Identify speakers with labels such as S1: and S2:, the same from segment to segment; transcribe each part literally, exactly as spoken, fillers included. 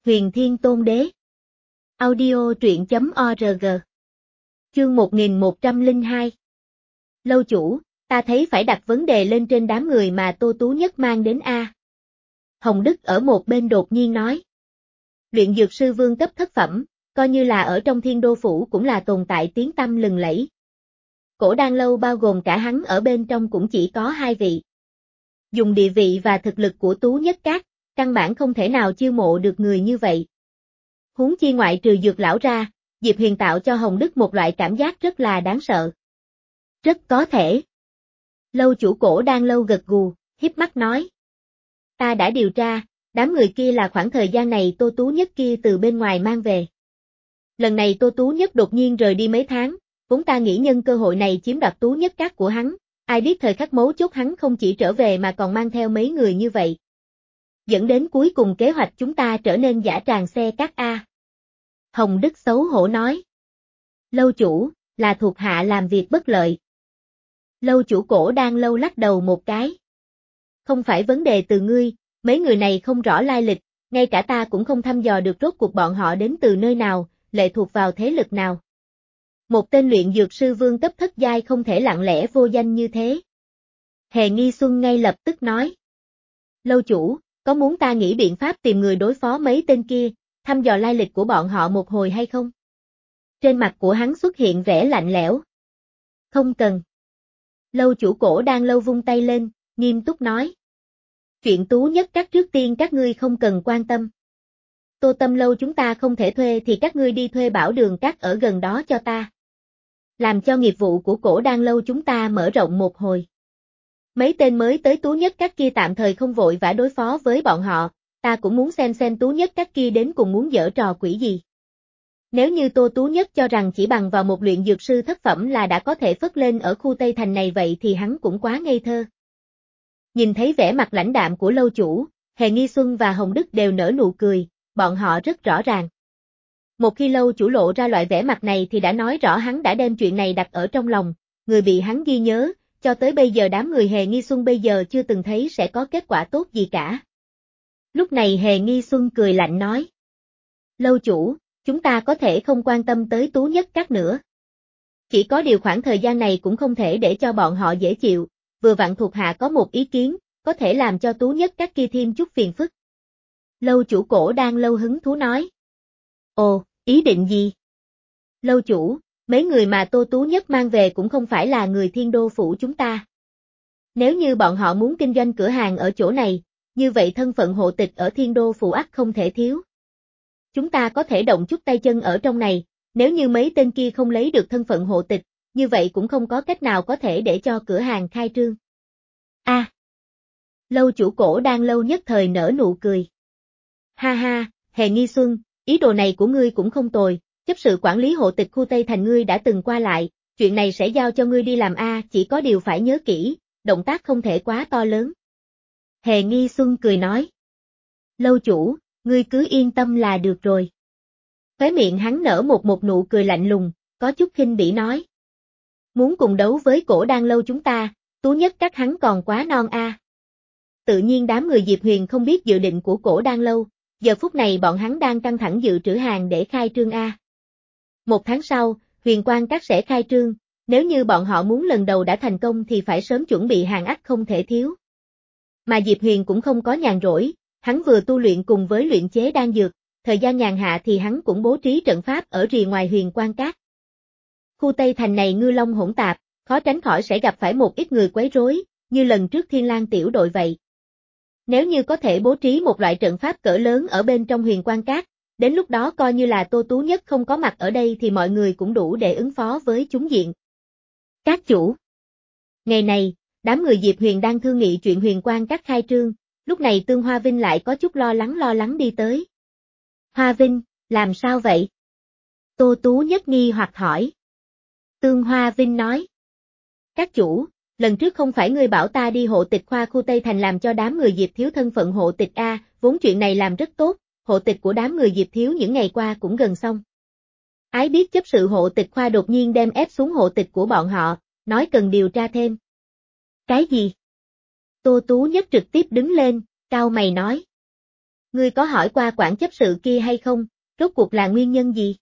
S1: Huyền Thiên Tôn Đế. Audio truyện chấm org. Chương một nghìn một trăm lẻ hai. Lâu chủ, ta thấy phải đặt vấn đề lên trên đám người mà Tô Tú Nhất mang đến a. Hồng Đức ở một bên đột nhiên nói. Luyện dược sư vương cấp thất phẩm, coi như là ở trong Thiên Đô Phủ cũng là tồn tại tiếng tăm lừng lẫy. Cổ Đan Lâu bao gồm cả hắn ở bên trong cũng chỉ có hai vị. Dùng địa vị và thực lực của Tú Nhất Các, căn bản không thể nào chiêu mộ được người như vậy. Huống chi ngoại trừ Dược lão ra, Diệp Huyền tạo cho Hồng Đức một loại cảm giác rất là đáng sợ. Rất có thể. Lâu chủ Cổ Đan Lâu gật gù, híp mắt nói. Ta đã điều tra, đám người kia là khoảng thời gian này Tô Tú Nhất kia từ bên ngoài mang về. Lần này Tô Tú Nhất đột nhiên rời đi mấy tháng, vốn ta nghĩ nhân cơ hội này chiếm đoạt Tú Nhất Các của hắn, ai biết thời khắc mấu chốt hắn không chỉ trở về mà còn mang theo mấy người như vậy. Dẫn đến cuối cùng kế hoạch chúng ta trở nên dã tràng xe cát A. Hồng Đức xấu hổ nói. Lâu chủ, là thuộc hạ làm việc bất lợi. Lâu chủ Cổ Đan Lâu lắc đầu một cái. Không phải vấn đề từ ngươi, mấy người này không rõ lai lịch, ngay cả ta cũng không thăm dò được rốt cuộc bọn họ đến từ nơi nào, lệ thuộc vào thế lực nào. Một tên luyện dược sư vương cấp thất giai không thể lặng lẽ vô danh như thế. Hề Nghi Xuân ngay lập tức nói. Lâu chủ, có muốn ta nghĩ biện pháp tìm người đối phó mấy tên kia, thăm dò lai lịch của bọn họ một hồi hay không? Trên mặt của hắn xuất hiện vẻ lạnh lẽo. Không cần. Lâu chủ Cổ Đan Lâu vung tay lên, nghiêm túc nói. Chuyện Tú Nhất Các trước tiên các ngươi không cần quan tâm. Tô Tâm Lâu chúng ta không thể thuê thì các ngươi đi thuê Bảo Đường Các ở gần đó cho ta. Làm cho nghiệp vụ của Cổ Đan Lâu chúng ta mở rộng một hồi. Mấy tên mới tới Tú Nhất Các kia tạm thời không vội vã đối phó với bọn họ, ta cũng muốn xem xem Tú Nhất Các kia đến cùng muốn giở trò quỷ gì. Nếu như Tô Tú Nhất cho rằng chỉ bằng vào một luyện dược sư thất phẩm là đã có thể phất lên ở khu Tây Thành này vậy thì hắn cũng quá ngây thơ. Nhìn thấy vẻ mặt lãnh đạm của lâu chủ, Hề Nghi Xuân và Hồng Đức đều nở nụ cười, bọn họ rất rõ ràng. Một khi lâu chủ lộ ra loại vẻ mặt này thì đã nói rõ hắn đã đem chuyện này đặt ở trong lòng, người bị hắn ghi nhớ, cho tới bây giờ đám người Hề Nghi Xuân bây giờ chưa từng thấy sẽ có kết quả tốt gì cả. Lúc này Hề Nghi Xuân cười lạnh nói. Lâu chủ, chúng ta có thể không quan tâm tới Tú Nhất Các nữa. Chỉ có điều khoảng thời gian này cũng không thể để cho bọn họ dễ chịu, vừa vặn thuộc hạ có một ý kiến, có thể làm cho Tú Nhất Các kia thêm chút phiền phức. Lâu chủ Cổ Đan Lâu hứng thú nói. Ồ, ý định gì? Lâu chủ, mấy người mà Tô Tú Nhất mang về cũng không phải là người Thiên Đô Phủ chúng ta. Nếu như bọn họ muốn kinh doanh cửa hàng ở chỗ này, như vậy thân phận hộ tịch ở Thiên Đô Phủ ắt không thể thiếu. Chúng ta có thể động chút tay chân ở trong này, nếu như mấy tên kia không lấy được thân phận hộ tịch, như vậy cũng không có cách nào có thể để cho cửa hàng khai trương. A. À, lâu chủ Cổ Đan Lâu nhất thời nở nụ cười. Ha ha, Hề Nghi Xuân, ý đồ này của ngươi cũng không tồi, chấp sự quản lý hộ tịch khu Tây Thành ngươi đã từng qua lại, chuyện này sẽ giao cho ngươi đi làm a, chỉ có điều phải nhớ kỹ, động tác không thể quá to lớn. Hề Nghi Xuân cười nói. Lâu chủ, ngươi cứ yên tâm là được rồi. Khóe miệng hắn nở một một nụ cười lạnh lùng, có chút khinh bỉ nói. Muốn cùng đấu với Cổ Đan Lâu chúng ta, Tú Nhất Các hắn còn quá non a. À. Tự nhiên đám người Diệp Huyền không biết dự định của Cổ Đan Lâu, giờ phút này bọn hắn đang căng thẳng dự trữ hàng để khai trương a. Một tháng sau, Huyền Quang Các sẽ khai trương, nếu như bọn họ muốn lần đầu đã thành công thì phải sớm chuẩn bị hàng ắt không thể thiếu. Mà Diệp Huyền cũng không có nhàn rỗi, hắn vừa tu luyện cùng với luyện chế đan dược, thời gian nhàn hạ thì hắn cũng bố trí trận pháp ở rìa ngoài Huyền Quang Các. Khu Tây Thành này ngư long hỗn tạp, khó tránh khỏi sẽ gặp phải một ít người quấy rối, như lần trước Thiên Lang tiểu đội vậy. Nếu như có thể bố trí một loại trận pháp cỡ lớn ở bên trong Huyền Quang Các, đến lúc đó coi như là Tô Tú Nhất không có mặt ở đây thì mọi người cũng đủ để ứng phó với chúng diện. Các chủ. Ngày này, đám người Diệp Huyền đang thương nghị chuyện Huyền Quang Các khai trương, lúc này Tương Hoa Vinh lại có chút lo lắng lo lắng đi tới. Hoa Vinh, làm sao vậy? Tô Tú Nhất nghi hoặc hỏi. Tương Hoa Vinh nói. Các chủ, lần trước không phải ngươi bảo ta đi hộ tịch khoa khu Tây Thành làm cho đám người Diệp Thiếu thân phận hộ tịch A, vốn chuyện này làm rất tốt, hộ tịch của đám người Diệp Thiếu những ngày qua cũng gần xong. Ái biết chấp sự hộ tịch khoa đột nhiên đem ép xuống hộ tịch của bọn họ, nói cần điều tra thêm. Cái gì? Tô Tú Nhất trực tiếp đứng lên, cau mày nói. Ngươi có hỏi qua quản chấp sự kia hay không, rốt cuộc là nguyên nhân gì?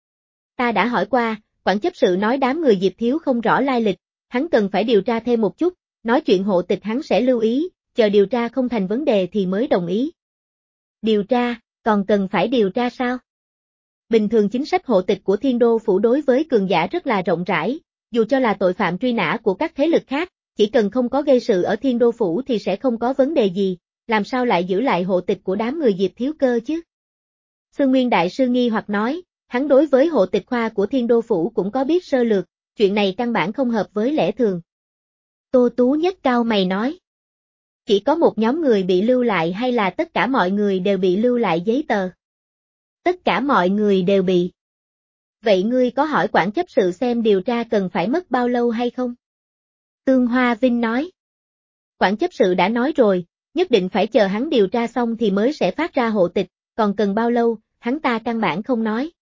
S1: Ta đã hỏi qua, quản chấp sự nói đám người Diệp Thiếu không rõ lai lịch, hắn cần phải điều tra thêm một chút, nói chuyện hộ tịch hắn sẽ lưu ý, chờ điều tra không thành vấn đề thì mới đồng ý. Điều tra, còn cần phải điều tra sao? Bình thường chính sách hộ tịch của Thiên Đô Phủ đối với cường giả rất là rộng rãi, dù cho là tội phạm truy nã của các thế lực khác, chỉ cần không có gây sự ở Thiên Đô Phủ thì sẽ không có vấn đề gì, làm sao lại giữ lại hộ tịch của đám người Diệp Thiếu cơ chứ? Sương Nguyên Đại Sư nghi hoặc nói, hắn đối với hộ tịch khoa của Thiên Đô Phủ cũng có biết sơ lược, chuyện này căn bản không hợp với lẽ thường. Tô Tú Nhất cao mày nói, chỉ có một nhóm người bị lưu lại hay là tất cả mọi người đều bị lưu lại giấy tờ? Tất cả mọi người đều bị. Vậy ngươi có hỏi quản chấp sự xem điều tra cần phải mất bao lâu hay không? Tương Hoa Vinh nói. Quản chấp sự đã nói rồi, nhất định phải chờ hắn điều tra xong thì mới sẽ phát ra hộ tịch, còn cần bao lâu, hắn ta căn bản không nói.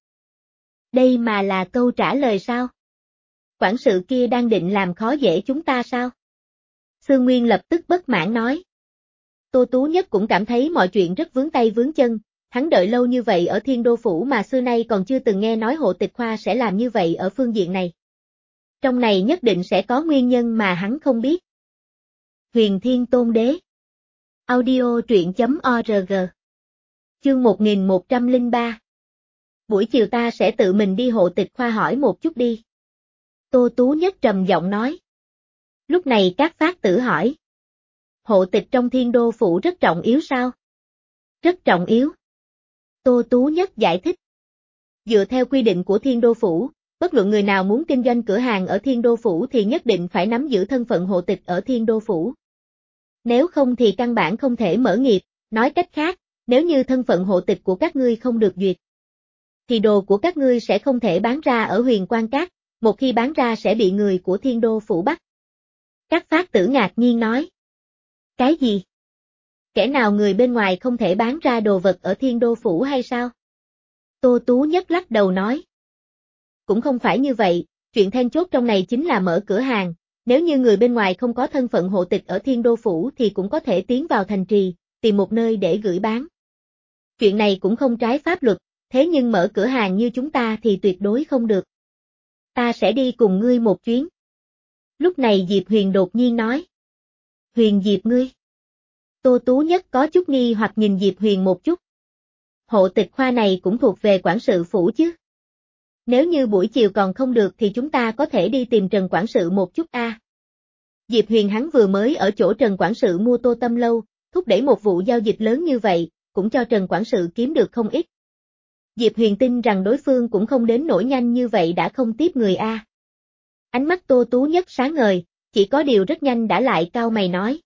S1: Đây mà là câu trả lời sao? Quản sự kia đang định làm khó dễ chúng ta sao? Sương Nguyên lập tức bất mãn nói. Tô Tú Nhất cũng cảm thấy mọi chuyện rất vướng tay vướng chân, hắn đợi lâu như vậy ở Thiên Đô Phủ mà xưa nay còn chưa từng nghe nói hộ tịch khoa sẽ làm như vậy ở phương diện này. Trong này nhất định sẽ có nguyên nhân mà hắn không biết. Huyền Thiên Tôn Đế Audio truyện chấm org Chương một nghìn một trăm lẻ ba Buổi chiều ta sẽ tự mình đi hộ tịch khoa hỏi một chút đi. Tô Tú Nhất trầm giọng nói. Lúc này các phát tử hỏi. Hộ tịch trong Thiên Đô Phủ rất trọng yếu sao? Rất trọng yếu. Tô Tú Nhất giải thích. Dựa theo quy định của Thiên Đô Phủ, bất luận người nào muốn kinh doanh cửa hàng ở Thiên Đô Phủ thì nhất định phải nắm giữ thân phận hộ tịch ở Thiên Đô Phủ. Nếu không thì căn bản không thể mở nghiệp, nói cách khác, nếu như thân phận hộ tịch của các ngươi không được duyệt, thì đồ của các ngươi sẽ không thể bán ra ở Huyền Quan Các, một khi bán ra sẽ bị người của Thiên Đô Phủ bắt. Các phát tử ngạc nhiên nói. Cái gì? Kẻ nào người bên ngoài không thể bán ra đồ vật ở Thiên Đô Phủ hay sao? Tô Tú Nhất lắc đầu nói. Cũng không phải như vậy, chuyện then chốt trong này chính là mở cửa hàng, nếu như người bên ngoài không có thân phận hộ tịch ở Thiên Đô Phủ thì cũng có thể tiến vào thành trì, tìm một nơi để gửi bán. Chuyện này cũng không trái pháp luật, thế nhưng mở cửa hàng như chúng ta thì tuyệt đối không được. Ta sẽ đi cùng ngươi một chuyến. Lúc này Diệp Huyền đột nhiên nói. Huyền Diệp ngươi. Tô Tú Nhất có chút nghi hoặc nhìn Diệp Huyền một chút. Hộ tịch khoa này cũng thuộc về quản sự phủ chứ. Nếu như buổi chiều còn không được thì chúng ta có thể đi tìm Trần quản sự một chút a. À. Diệp Huyền hắn vừa mới ở chỗ Trần quản sự mua Tô Tâm lâu, thúc đẩy một vụ giao dịch lớn như vậy, cũng cho Trần quản sự kiếm được không ít. Diệp Huyền tin rằng đối phương cũng không đến nỗi nhanh như vậy đã không tiếp người a. À. Ánh mắt Tô Tú Nhất sáng ngời, chỉ có điều rất nhanh đã lại cau mày nói.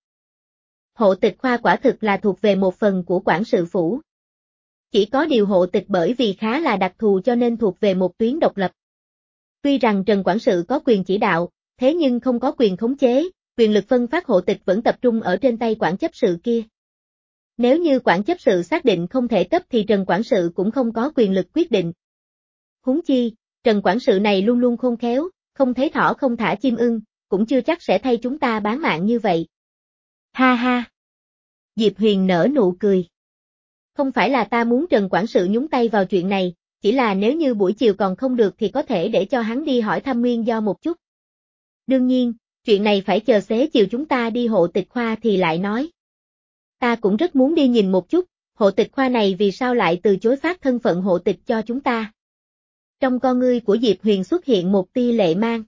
S1: Hộ tịch khoa quả thực là thuộc về một phần của quản sự phủ. Chỉ có điều hộ tịch bởi vì khá là đặc thù cho nên thuộc về một tuyến độc lập. Tuy rằng Trần quản sự có quyền chỉ đạo, thế nhưng không có quyền khống chế, quyền lực phân phát hộ tịch vẫn tập trung ở trên tay quản chấp sự kia. Nếu như quản chấp sự xác định không thể cấp thì Trần quản sự cũng không có quyền lực quyết định. Huống chi, Trần quản sự này luôn luôn khôn khéo, không thấy thỏ không thả chim ưng, cũng chưa chắc sẽ thay chúng ta bán mạng như vậy. Ha ha! Diệp Huyền nở nụ cười. Không phải là ta muốn Trần quản sự nhúng tay vào chuyện này, chỉ là nếu như buổi chiều còn không được thì có thể để cho hắn đi hỏi thăm nguyên do một chút. Đương nhiên, chuyện này phải chờ xế chiều chúng ta đi hộ tịch khoa thì lại nói. Ta cũng rất muốn đi nhìn một chút, hộ tịch khoa này vì sao lại từ chối phát thân phận hộ tịch cho chúng ta. Trong con ngươi của Diệp Huyền xuất hiện một tia lệ mang.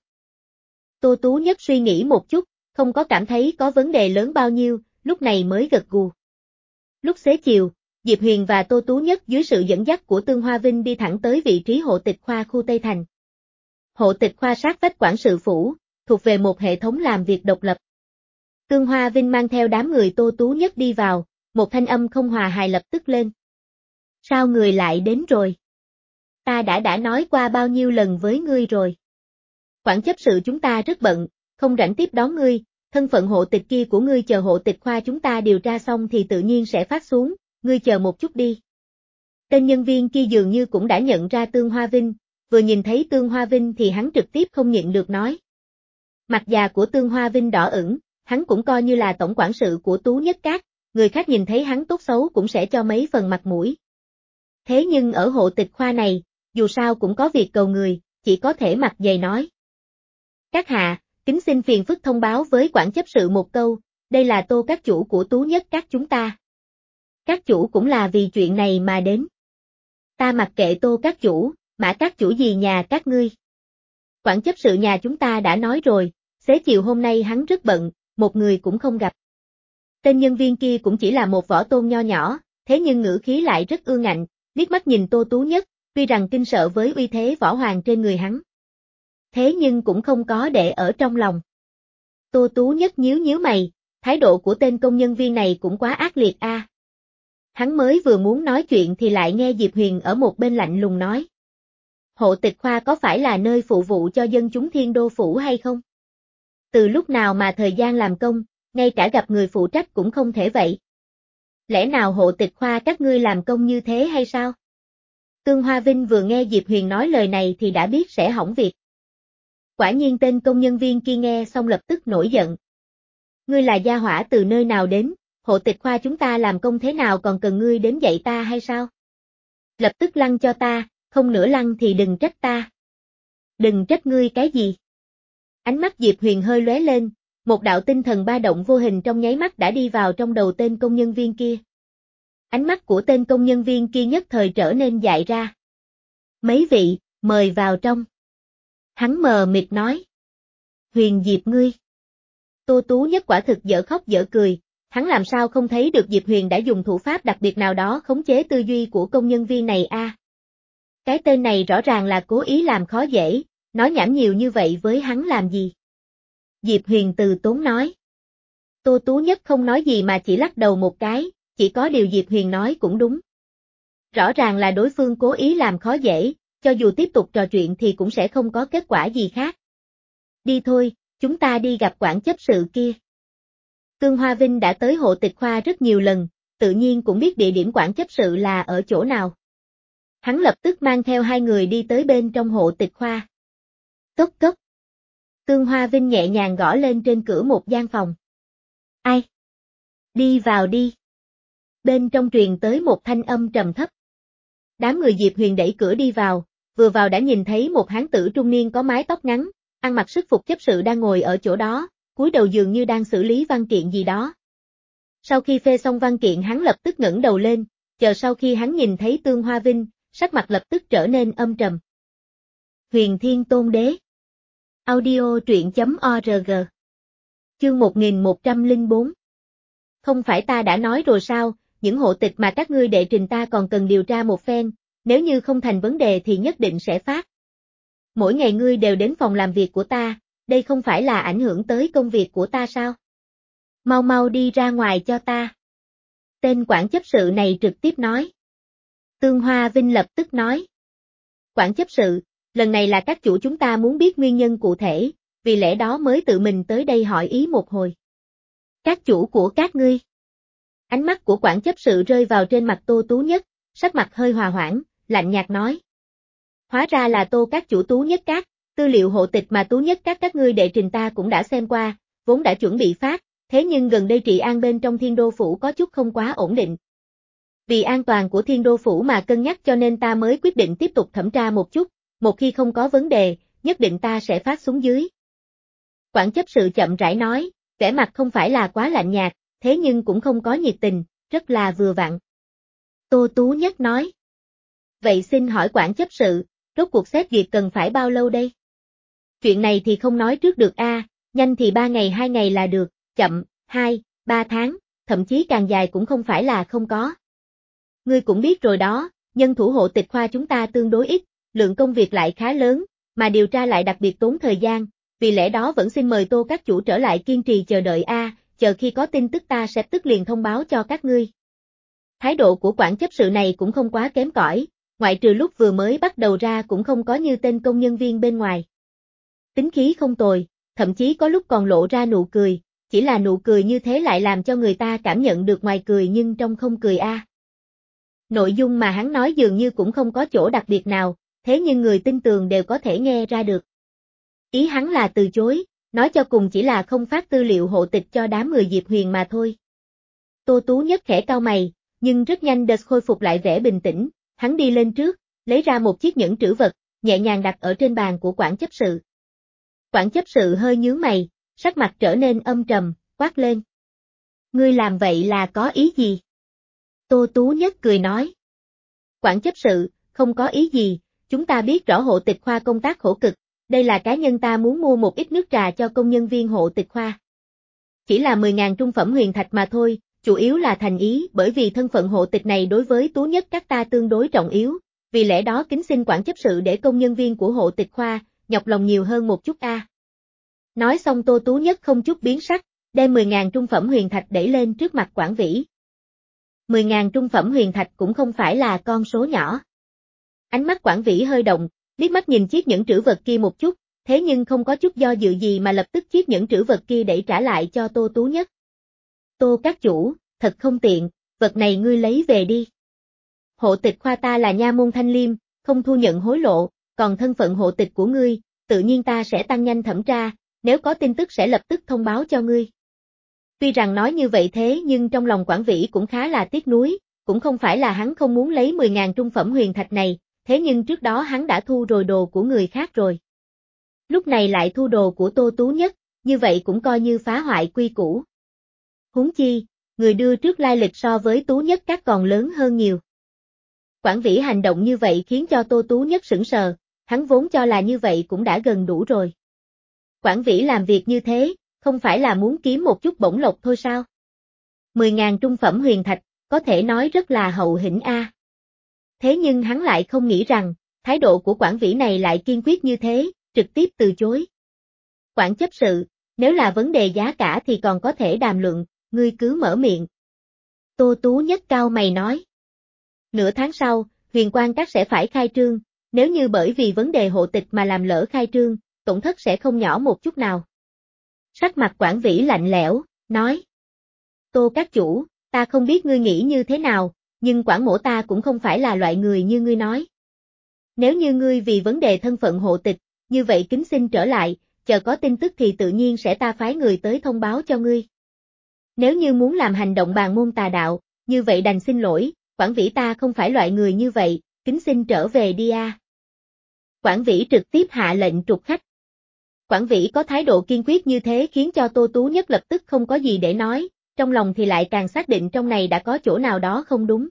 S1: Tô Tú Nhất suy nghĩ một chút, không có cảm thấy có vấn đề lớn bao nhiêu, lúc này mới gật gù. Lúc xế chiều, Diệp Huyền và Tô Tú Nhất dưới sự dẫn dắt của Tương Hoa Vinh đi thẳng tới vị trí hộ tịch khoa khu Tây Thành. Hộ tịch khoa sát vách quản sự phủ, thuộc về một hệ thống làm việc độc lập. Tương Hoa Vinh mang theo đám người Tô Tú Nhất đi vào, một thanh âm không hòa hài lập tức lên. Sao người lại đến rồi? Ta đã đã nói qua bao nhiêu lần với ngươi rồi. Quản chấp sự chúng ta rất bận, không rảnh tiếp đón ngươi, thân phận hộ tịch kia của ngươi chờ hộ tịch khoa chúng ta điều tra xong thì tự nhiên sẽ phát xuống, ngươi chờ một chút đi. Tên nhân viên kia dường như cũng đã nhận ra Tương Hoa Vinh, vừa nhìn thấy Tương Hoa Vinh thì hắn trực tiếp không nhịn được nói. Mặt già của Tương Hoa Vinh đỏ ửng, hắn cũng coi như là tổng quản sự của Tú Nhất Các, người khác nhìn thấy hắn tốt xấu cũng sẽ cho mấy phần mặt mũi. Thế nhưng ở hộ tịch khoa này, dù sao cũng có việc cầu người, chỉ có thể mặt dày nói. Các hạ, kính xin phiền phức thông báo với quản chấp sự một câu, đây là Tô các chủ của Tú Nhất các chúng ta. Các chủ cũng là vì chuyện này mà đến. Ta mặc kệ Tô các chủ, Mã các chủ gì nhà các ngươi. Quản chấp sự nhà chúng ta đã nói rồi, xế chiều hôm nay hắn rất bận, một người cũng không gặp. Tên nhân viên kia cũng chỉ là một võ tôn nho nhỏ, thế nhưng ngữ khí lại rất ương ngạnh, liếc mắt nhìn Tô Tú Nhất, tuy rằng kinh sợ với uy thế võ hoàng trên người hắn. Thế nhưng cũng không có để ở trong lòng. Tô Tú Nhất nhíu nhíu mày, thái độ của tên công nhân viên này cũng quá ác liệt a. À. Hắn mới vừa muốn nói chuyện thì lại nghe Diệp Huyền ở một bên lạnh lùng nói. Hộ tịch khoa có phải là nơi phụ vụ cho dân chúng Thiên Đô Phủ hay không? Từ lúc nào mà thời gian làm công, ngay cả gặp người phụ trách cũng không thể vậy? Lẽ nào hộ tịch khoa các ngươi làm công như thế hay sao? Tương Hoa Vinh vừa nghe Diệp Huyền nói lời này thì đã biết sẽ hỏng việc. Quả nhiên tên công nhân viên kia nghe xong lập tức nổi giận. Ngươi là gia hỏa từ nơi nào đến, hộ tịch khoa chúng ta làm công thế nào còn cần ngươi đến dạy ta hay sao? Lập tức lăn cho ta, không nữa lăn thì đừng trách ta. Đừng trách ngươi cái gì? Ánh mắt Diệp Huyền hơi lóe lên, một đạo tinh thần ba động vô hình trong nháy mắt đã đi vào trong đầu tên công nhân viên kia. Ánh mắt của tên công nhân viên kia nhất thời trở nên dại ra. Mấy vị, mời vào trong. Hắn mờ mịt nói. Huyền Diệp ngươi. Tô Tú Nhất quả thực dở khóc dở cười, hắn làm sao không thấy được Diệp Huyền đã dùng thủ pháp đặc biệt nào đó khống chế tư duy của công nhân viên này a. À? Cái tên này rõ ràng là cố ý làm khó dễ, nói nhảm nhiều như vậy với hắn làm gì? Diệp Huyền từ tốn nói. Tô Tú Nhất không nói gì mà chỉ lắc đầu một cái, chỉ có điều Diệp Huyền nói cũng đúng. Rõ ràng là đối phương cố ý làm khó dễ, cho dù tiếp tục trò chuyện thì cũng sẽ không có kết quả gì khác. Đi thôi, chúng ta đi gặp quản chấp sự kia. Tương Hoa Vinh đã tới hộ tịch khoa rất nhiều lần, tự nhiên cũng biết địa điểm quản chấp sự là ở chỗ nào. Hắn lập tức mang theo hai người đi tới bên trong hộ tịch khoa. Cốc cốc. Tương Hoa Vinh nhẹ nhàng gõ lên trên cửa một gian phòng. Ai? Đi vào đi. Bên trong truyền tới một thanh âm trầm thấp. Đám người Diệp Huyền đẩy cửa đi vào, vừa vào đã nhìn thấy một hán tử trung niên có mái tóc ngắn, ăn mặc sức phục chấp sự đang ngồi ở chỗ đó, cúi đầu dường như đang xử lý văn kiện gì đó. Sau khi phê xong văn kiện hắn lập tức ngẩng đầu lên, chờ sau khi hắn nhìn thấy Tương Hoa Vinh, sắc mặt lập tức trở nên âm trầm. Huyền Thiên Tôn Đế. Audio truyện chấm org. Chương một nghìn một trăm lẻ bốn. Không phải ta đã nói rồi sao, những hộ tịch mà các ngươi đệ trình ta còn cần điều tra một phen, nếu như không thành vấn đề thì nhất định sẽ phát. Mỗi ngày ngươi đều đến phòng làm việc của ta, đây không phải là ảnh hưởng tới công việc của ta sao? Mau mau đi ra ngoài cho ta. Tên quản chấp sự này trực tiếp nói. Tương Hoa Vinh lập tức nói. Quản chấp sự, lần này là các chủ chúng ta muốn biết nguyên nhân cụ thể, vì lẽ đó mới tự mình tới đây hỏi ý một hồi. Các chủ của các ngươi. Ánh mắt của quản chấp sự rơi vào trên mặt Tô Tú Nhất, sắc mặt hơi hòa hoãn, lạnh nhạt nói. Hóa ra là Tô các chủ Tú Nhất các, tư liệu hộ tịch mà Tú Nhất các các ngươi đệ trình ta cũng đã xem qua, vốn đã chuẩn bị phát, thế nhưng gần đây trị an bên trong Thiên Đô Phủ có chút không quá ổn định. Vì an toàn của Thiên Đô Phủ mà cân nhắc cho nên ta mới quyết định tiếp tục thẩm tra một chút, một khi không có vấn đề, nhất định ta sẽ phát xuống dưới. Quản chấp sự chậm rãi nói, vẻ mặt không phải là quá lạnh nhạt, thế nhưng cũng không có nhiệt tình, rất là vừa vặn. Tô Tú Nhất nói. Vậy xin hỏi quản chấp sự, rốt cuộc xét duyệt cần phải bao lâu đây? Chuyện này thì không nói trước được a, à, nhanh thì ba ngày hai ngày là được, chậm, hai, ba tháng, thậm chí càng dài cũng không phải là không có. Ngươi cũng biết rồi đó, nhân thủ hộ tịch khoa chúng ta tương đối ít, lượng công việc lại khá lớn, mà điều tra lại đặc biệt tốn thời gian, vì lẽ đó vẫn xin mời Tô các chủ trở lại kiên trì chờ đợi a, à, chờ khi có tin tức ta sẽ tức liền thông báo cho các ngươi. Thái độ của quản chấp sự này cũng không quá kém cỏi, ngoại trừ lúc vừa mới bắt đầu ra cũng không có như tên công nhân viên bên ngoài. Tính khí không tồi, thậm chí có lúc còn lộ ra nụ cười, chỉ là nụ cười như thế lại làm cho người ta cảm nhận được ngoài cười nhưng trong không cười a. À. Nội dung mà hắn nói dường như cũng không có chỗ đặc biệt nào, thế nhưng người tin tường đều có thể nghe ra được. Ý hắn là từ chối, nói cho cùng chỉ là không phát tư liệu hộ tịch cho đám người Diệp Huyền mà thôi. Tô Tú Nhất khẽ cau mày, nhưng rất nhanh đã khôi phục lại vẻ bình tĩnh, hắn đi lên trước, lấy ra một chiếc nhẫn trữ vật, nhẹ nhàng đặt ở trên bàn của quản chấp sự. Quản chấp sự hơi nhướng mày, sắc mặt trở nên âm trầm, quát lên. Ngươi làm vậy là có ý gì? Tô Tú Nhất cười nói. Quản chấp sự, không có ý gì, chúng ta biết rõ hộ tịch khoa công tác khổ cực, đây là cá nhân ta muốn mua một ít nước trà cho công nhân viên hộ tịch khoa. Chỉ là mười ngàn trung phẩm huyền thạch mà thôi, chủ yếu là thành ý bởi vì thân phận hộ tịch này đối với Tú Nhất các ta tương đối trọng yếu, vì lẽ đó kính xin quản chấp sự để công nhân viên của hộ tịch khoa, nhọc lòng nhiều hơn một chút a. À. Nói xong Tô Tú Nhất không chút biến sắc, đem mười ngàn trung phẩm huyền thạch đẩy lên trước mặt Quản Vĩ. mười ngàn trung phẩm huyền thạch cũng không phải là con số nhỏ. Ánh mắt Quản Vĩ hơi động, liếc mắt nhìn chiếc nhẫn trữ vật kia một chút, thế nhưng không có chút do dự gì mà lập tức chiếc nhẫn trữ vật kia đẩy trả lại cho Tô Tú Nhất. Tô các chủ, thật không tiện, vật này ngươi lấy về đi. Hộ tịch khoa ta là nha môn thanh liêm, không thu nhận hối lộ, còn thân phận hộ tịch của ngươi, tự nhiên ta sẽ tăng nhanh thẩm tra, nếu có tin tức sẽ lập tức thông báo cho ngươi. Tuy rằng nói như vậy thế nhưng trong lòng Quản Vĩ cũng khá là tiếc nuối, cũng không phải là hắn không muốn lấy mười ngàn trung phẩm huyền thạch này, thế nhưng trước đó hắn đã thu rồi đồ của người khác rồi. Lúc này lại thu đồ của Tô Tú Nhất, như vậy cũng coi như phá hoại quy củ. Huống chi, người đưa trước lai lịch so với Tú Nhất các còn lớn hơn nhiều. Quản Vĩ hành động như vậy khiến cho Tô Tú Nhất sững sờ, hắn vốn cho là như vậy cũng đã gần đủ rồi. Quản Vĩ làm việc như thế, không phải là muốn kiếm một chút bổng lộc thôi sao? Mười ngàn trung phẩm huyền thạch, có thể nói rất là hậu hĩnh a. Thế nhưng hắn lại không nghĩ rằng, thái độ của Quản Vĩ này lại kiên quyết như thế, trực tiếp từ chối. Quản chấp sự, nếu là vấn đề giá cả thì còn có thể đàm luận, ngươi cứ mở miệng. Tô Tú Nhất cao mày nói. Nửa tháng sau, Huyền Quang Các sẽ phải khai trương, nếu như bởi vì vấn đề hộ tịch mà làm lỡ khai trương, tổn thất sẽ không nhỏ một chút nào. Sắc mặt Quản Vĩ lạnh lẽo, nói. Tô các chủ, ta không biết ngươi nghĩ như thế nào, nhưng Quản mỗ ta cũng không phải là loại người như ngươi nói. Nếu như ngươi vì vấn đề thân phận hộ tịch, như vậy kính xin trở lại, chờ có tin tức thì tự nhiên sẽ ta phái người tới thông báo cho ngươi. Nếu như muốn làm hành động bàn môn tà đạo, như vậy đành xin lỗi, Quản Vĩ ta không phải loại người như vậy, kính xin trở về đi a. À. Quản Vĩ trực tiếp hạ lệnh trục khách. Quản Vĩ có thái độ kiên quyết như thế khiến cho Tô Tú Nhất lập tức không có gì để nói, trong lòng thì lại càng xác định trong này đã có chỗ nào đó không đúng.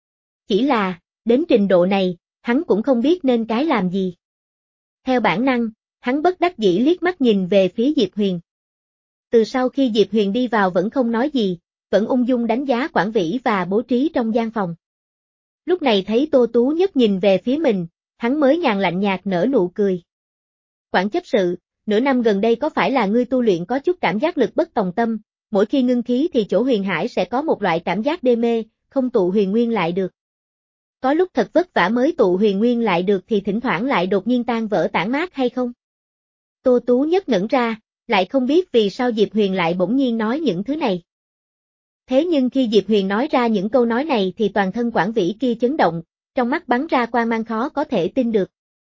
S1: Chỉ là, đến trình độ này, hắn cũng không biết nên cái làm gì. Theo bản năng, hắn bất đắc dĩ liếc mắt nhìn về phía Diệp Huyền. Từ sau khi Diệp Huyền đi vào vẫn không nói gì, vẫn ung dung đánh giá Quản Vĩ và bố trí trong gian phòng. Lúc này thấy Tô Tú Nhất nhìn về phía mình, hắn mới nhàn lạnh nhạt nở nụ cười. Quản chấp sự, nửa năm gần đây có phải là ngươi tu luyện có chút cảm giác lực bất tòng tâm, mỗi khi ngưng khí thì chỗ huyền hải sẽ có một loại cảm giác đê mê, không tụ huyền nguyên lại được. Có lúc thật vất vả mới tụ huyền nguyên lại được thì thỉnh thoảng lại đột nhiên tan vỡ tản mát hay không? Tô Tú Nhất ngẩn ra, lại không biết vì sao Diệp Huyền lại bỗng nhiên nói những thứ này. Thế nhưng khi Diệp Huyền nói ra những câu nói này thì toàn thân Quản Vĩ kia chấn động, trong mắt bắn ra quang mang khó có thể tin được.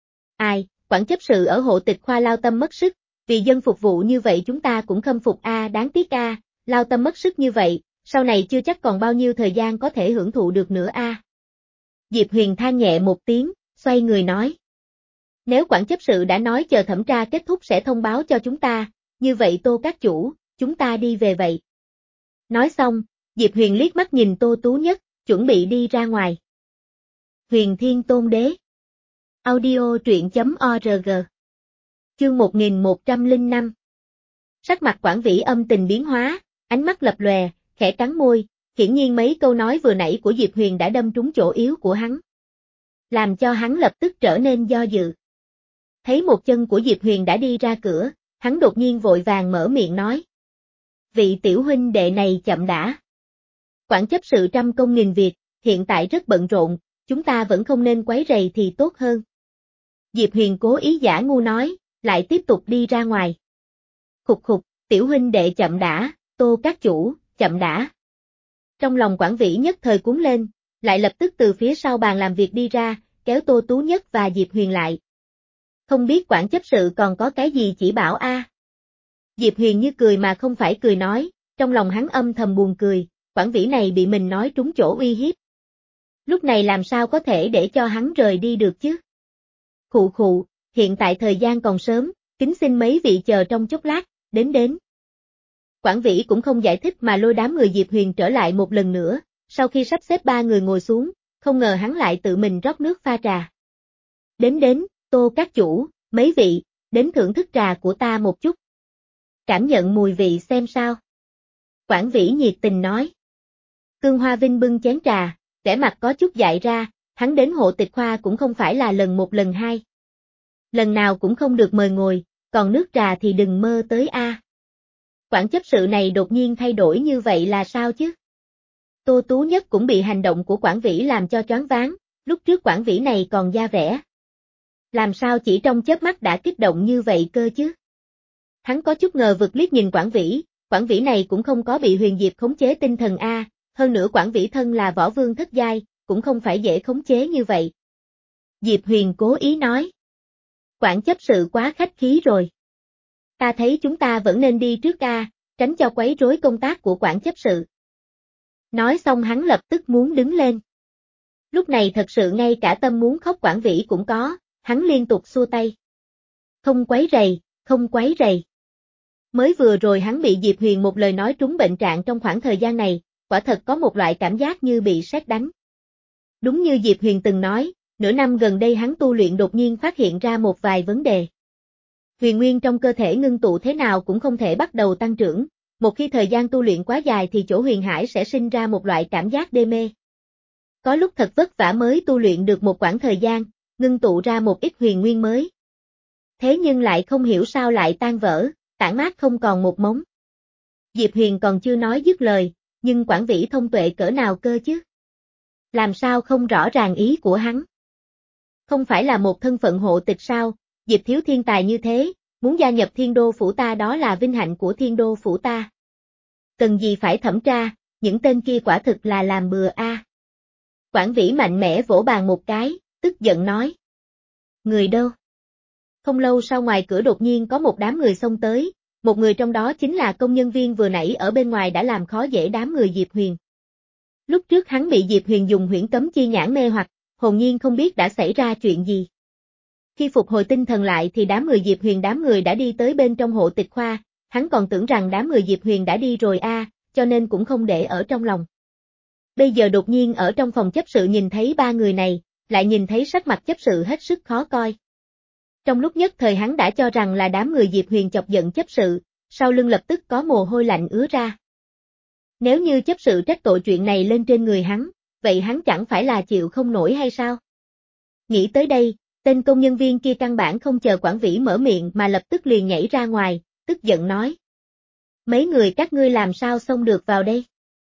S1: Ai, quản chấp sự ở hộ tịch khoa lao tâm mất sức, vì dân phục vụ như vậy chúng ta cũng khâm phục a, đáng tiếc a, lao tâm mất sức như vậy, sau này chưa chắc còn bao nhiêu thời gian có thể hưởng thụ được nữa a. Diệp Huyền than nhẹ một tiếng, xoay người nói. Nếu quản chấp sự đã nói chờ thẩm tra kết thúc sẽ thông báo cho chúng ta, như vậy Tô các chủ, chúng ta đi về vậy. Nói xong, Diệp Huyền liếc mắt nhìn Tô Tú Nhất, chuẩn bị đi ra ngoài. Huyền Thiên Tôn Đế. Audio truyện chấm org. Chương một nghìn một trăm lẻ năm. Sắc mặt Quản Vĩ âm tình biến hóa, ánh mắt lập lòe, khẽ cắn môi, hiển nhiên mấy câu nói vừa nãy của Diệp Huyền đã đâm trúng chỗ yếu của hắn. Làm cho hắn lập tức trở nên do dự. Thấy một chân của Diệp Huyền đã đi ra cửa, hắn đột nhiên vội vàng mở miệng nói. Vị tiểu huynh đệ này chậm đã. Quản chấp sự trăm công nghìn việc, hiện tại rất bận rộn, chúng ta vẫn không nên quấy rầy thì tốt hơn. Diệp Huyền cố ý giả ngu nói, lại tiếp tục đi ra ngoài. Khục khục, tiểu huynh đệ chậm đã, Tô các chủ, chậm đã. Trong lòng Quản Vĩ nhất thời cuốn lên, lại lập tức từ phía sau bàn làm việc đi ra, kéo Tô Tú Nhất và Diệp Huyền lại. Không biết quản chấp sự còn có cái gì chỉ bảo a? À. Diệp Huyền như cười mà không phải cười nói, trong lòng hắn âm thầm buồn cười, quản vĩ này bị mình nói trúng chỗ uy hiếp. Lúc này làm sao có thể để cho hắn rời đi được chứ? Khụ khụ, hiện tại thời gian còn sớm, kính xin mấy vị chờ trong chốc lát, đến đến. Quản vĩ cũng không giải thích mà lôi đám người Diệp Huyền trở lại một lần nữa, sau khi sắp xếp ba người ngồi xuống, không ngờ hắn lại tự mình rót nước pha trà. Đến đến, Tô các chủ, mấy vị, đến thưởng thức trà của ta một chút. Cảm nhận mùi vị xem sao. Quản vĩ nhiệt tình nói. Cương Hoa Vinh bưng chén trà, vẻ mặt có chút dại ra, hắn đến hộ tịch khoa cũng không phải là lần một lần hai. Lần nào cũng không được mời ngồi, còn nước trà thì đừng mơ tới a. Quản chấp sự này đột nhiên thay đổi như vậy là sao chứ? Tô Tú Nhất cũng bị hành động của quản vĩ làm cho choáng váng, lúc trước quản vĩ này còn da vẻ. Làm sao chỉ trong chớp mắt đã kích động như vậy cơ chứ? Hắn có chút ngờ vực liếc nhìn quản vĩ, quản vĩ này cũng không có bị Huyền Diệp khống chế tinh thần a, hơn nữa quản vĩ thân là võ vương thất giai, cũng không phải dễ khống chế như vậy. Diệp Huyền cố ý nói. Quản chấp sự quá khách khí rồi. Ta thấy chúng ta vẫn nên đi trước a, tránh cho quấy rối công tác của quản chấp sự. Nói xong hắn lập tức muốn đứng lên. Lúc này thật sự ngay cả tâm muốn khóc quản vĩ cũng có, hắn liên tục xua tay. Không quấy rầy, không quấy rầy. Mới vừa rồi hắn bị Diệp Huyền một lời nói trúng bệnh trạng trong khoảng thời gian này, quả thật có một loại cảm giác như bị sét đánh. Đúng như Diệp Huyền từng nói, nửa năm gần đây hắn tu luyện đột nhiên phát hiện ra một vài vấn đề. Huyền nguyên trong cơ thể ngưng tụ thế nào cũng không thể bắt đầu tăng trưởng, một khi thời gian tu luyện quá dài thì chỗ huyền hải sẽ sinh ra một loại cảm giác đê mê. Có lúc thật vất vả mới tu luyện được một quãng thời gian, ngưng tụ ra một ít huyền nguyên mới. Thế nhưng lại không hiểu sao lại tan vỡ, tản mát không còn một mống. Diệp Huyền còn chưa nói dứt lời, nhưng quản vĩ thông tuệ cỡ nào cơ chứ? Làm sao không rõ ràng ý của hắn? Không phải là một thân phận hộ tịch sao, Diệp thiếu thiên tài như thế, muốn gia nhập thiên đô phủ ta đó là vinh hạnh của thiên đô phủ ta. Cần gì phải thẩm tra, những tên kia quả thực là làm bừa a. À. Quản vĩ mạnh mẽ vỗ bàn một cái, tức giận nói. Người đâu? Không lâu sau ngoài cửa đột nhiên có một đám người xông tới, một người trong đó chính là công nhân viên vừa nãy ở bên ngoài đã làm khó dễ đám người Diệp Huyền. Lúc trước hắn bị Diệp Huyền dùng huyễn cấm chi nhãn mê hoặc, hồn nhiên không biết đã xảy ra chuyện gì. Khi phục hồi tinh thần lại thì đám người Diệp Huyền đám người đã đi tới bên trong hộ tịch khoa, hắn còn tưởng rằng đám người Diệp Huyền đã đi rồi a, à, cho nên cũng không để ở trong lòng. Bây giờ đột nhiên ở trong phòng chấp sự nhìn thấy ba người này, lại nhìn thấy sắc mặt chấp sự hết sức khó coi. Trong lúc nhất thời hắn đã cho rằng là đám người Diệp Huyền chọc giận chấp sự, sau lưng lập tức có mồ hôi lạnh ứa ra. Nếu như chấp sự trách tội chuyện này lên trên người hắn, vậy hắn chẳng phải là chịu không nổi hay sao? Nghĩ tới đây, tên công nhân viên kia căn bản không chờ quản vĩ mở miệng mà lập tức liền nhảy ra ngoài, tức giận nói. Mấy người các ngươi làm sao xông được vào đây?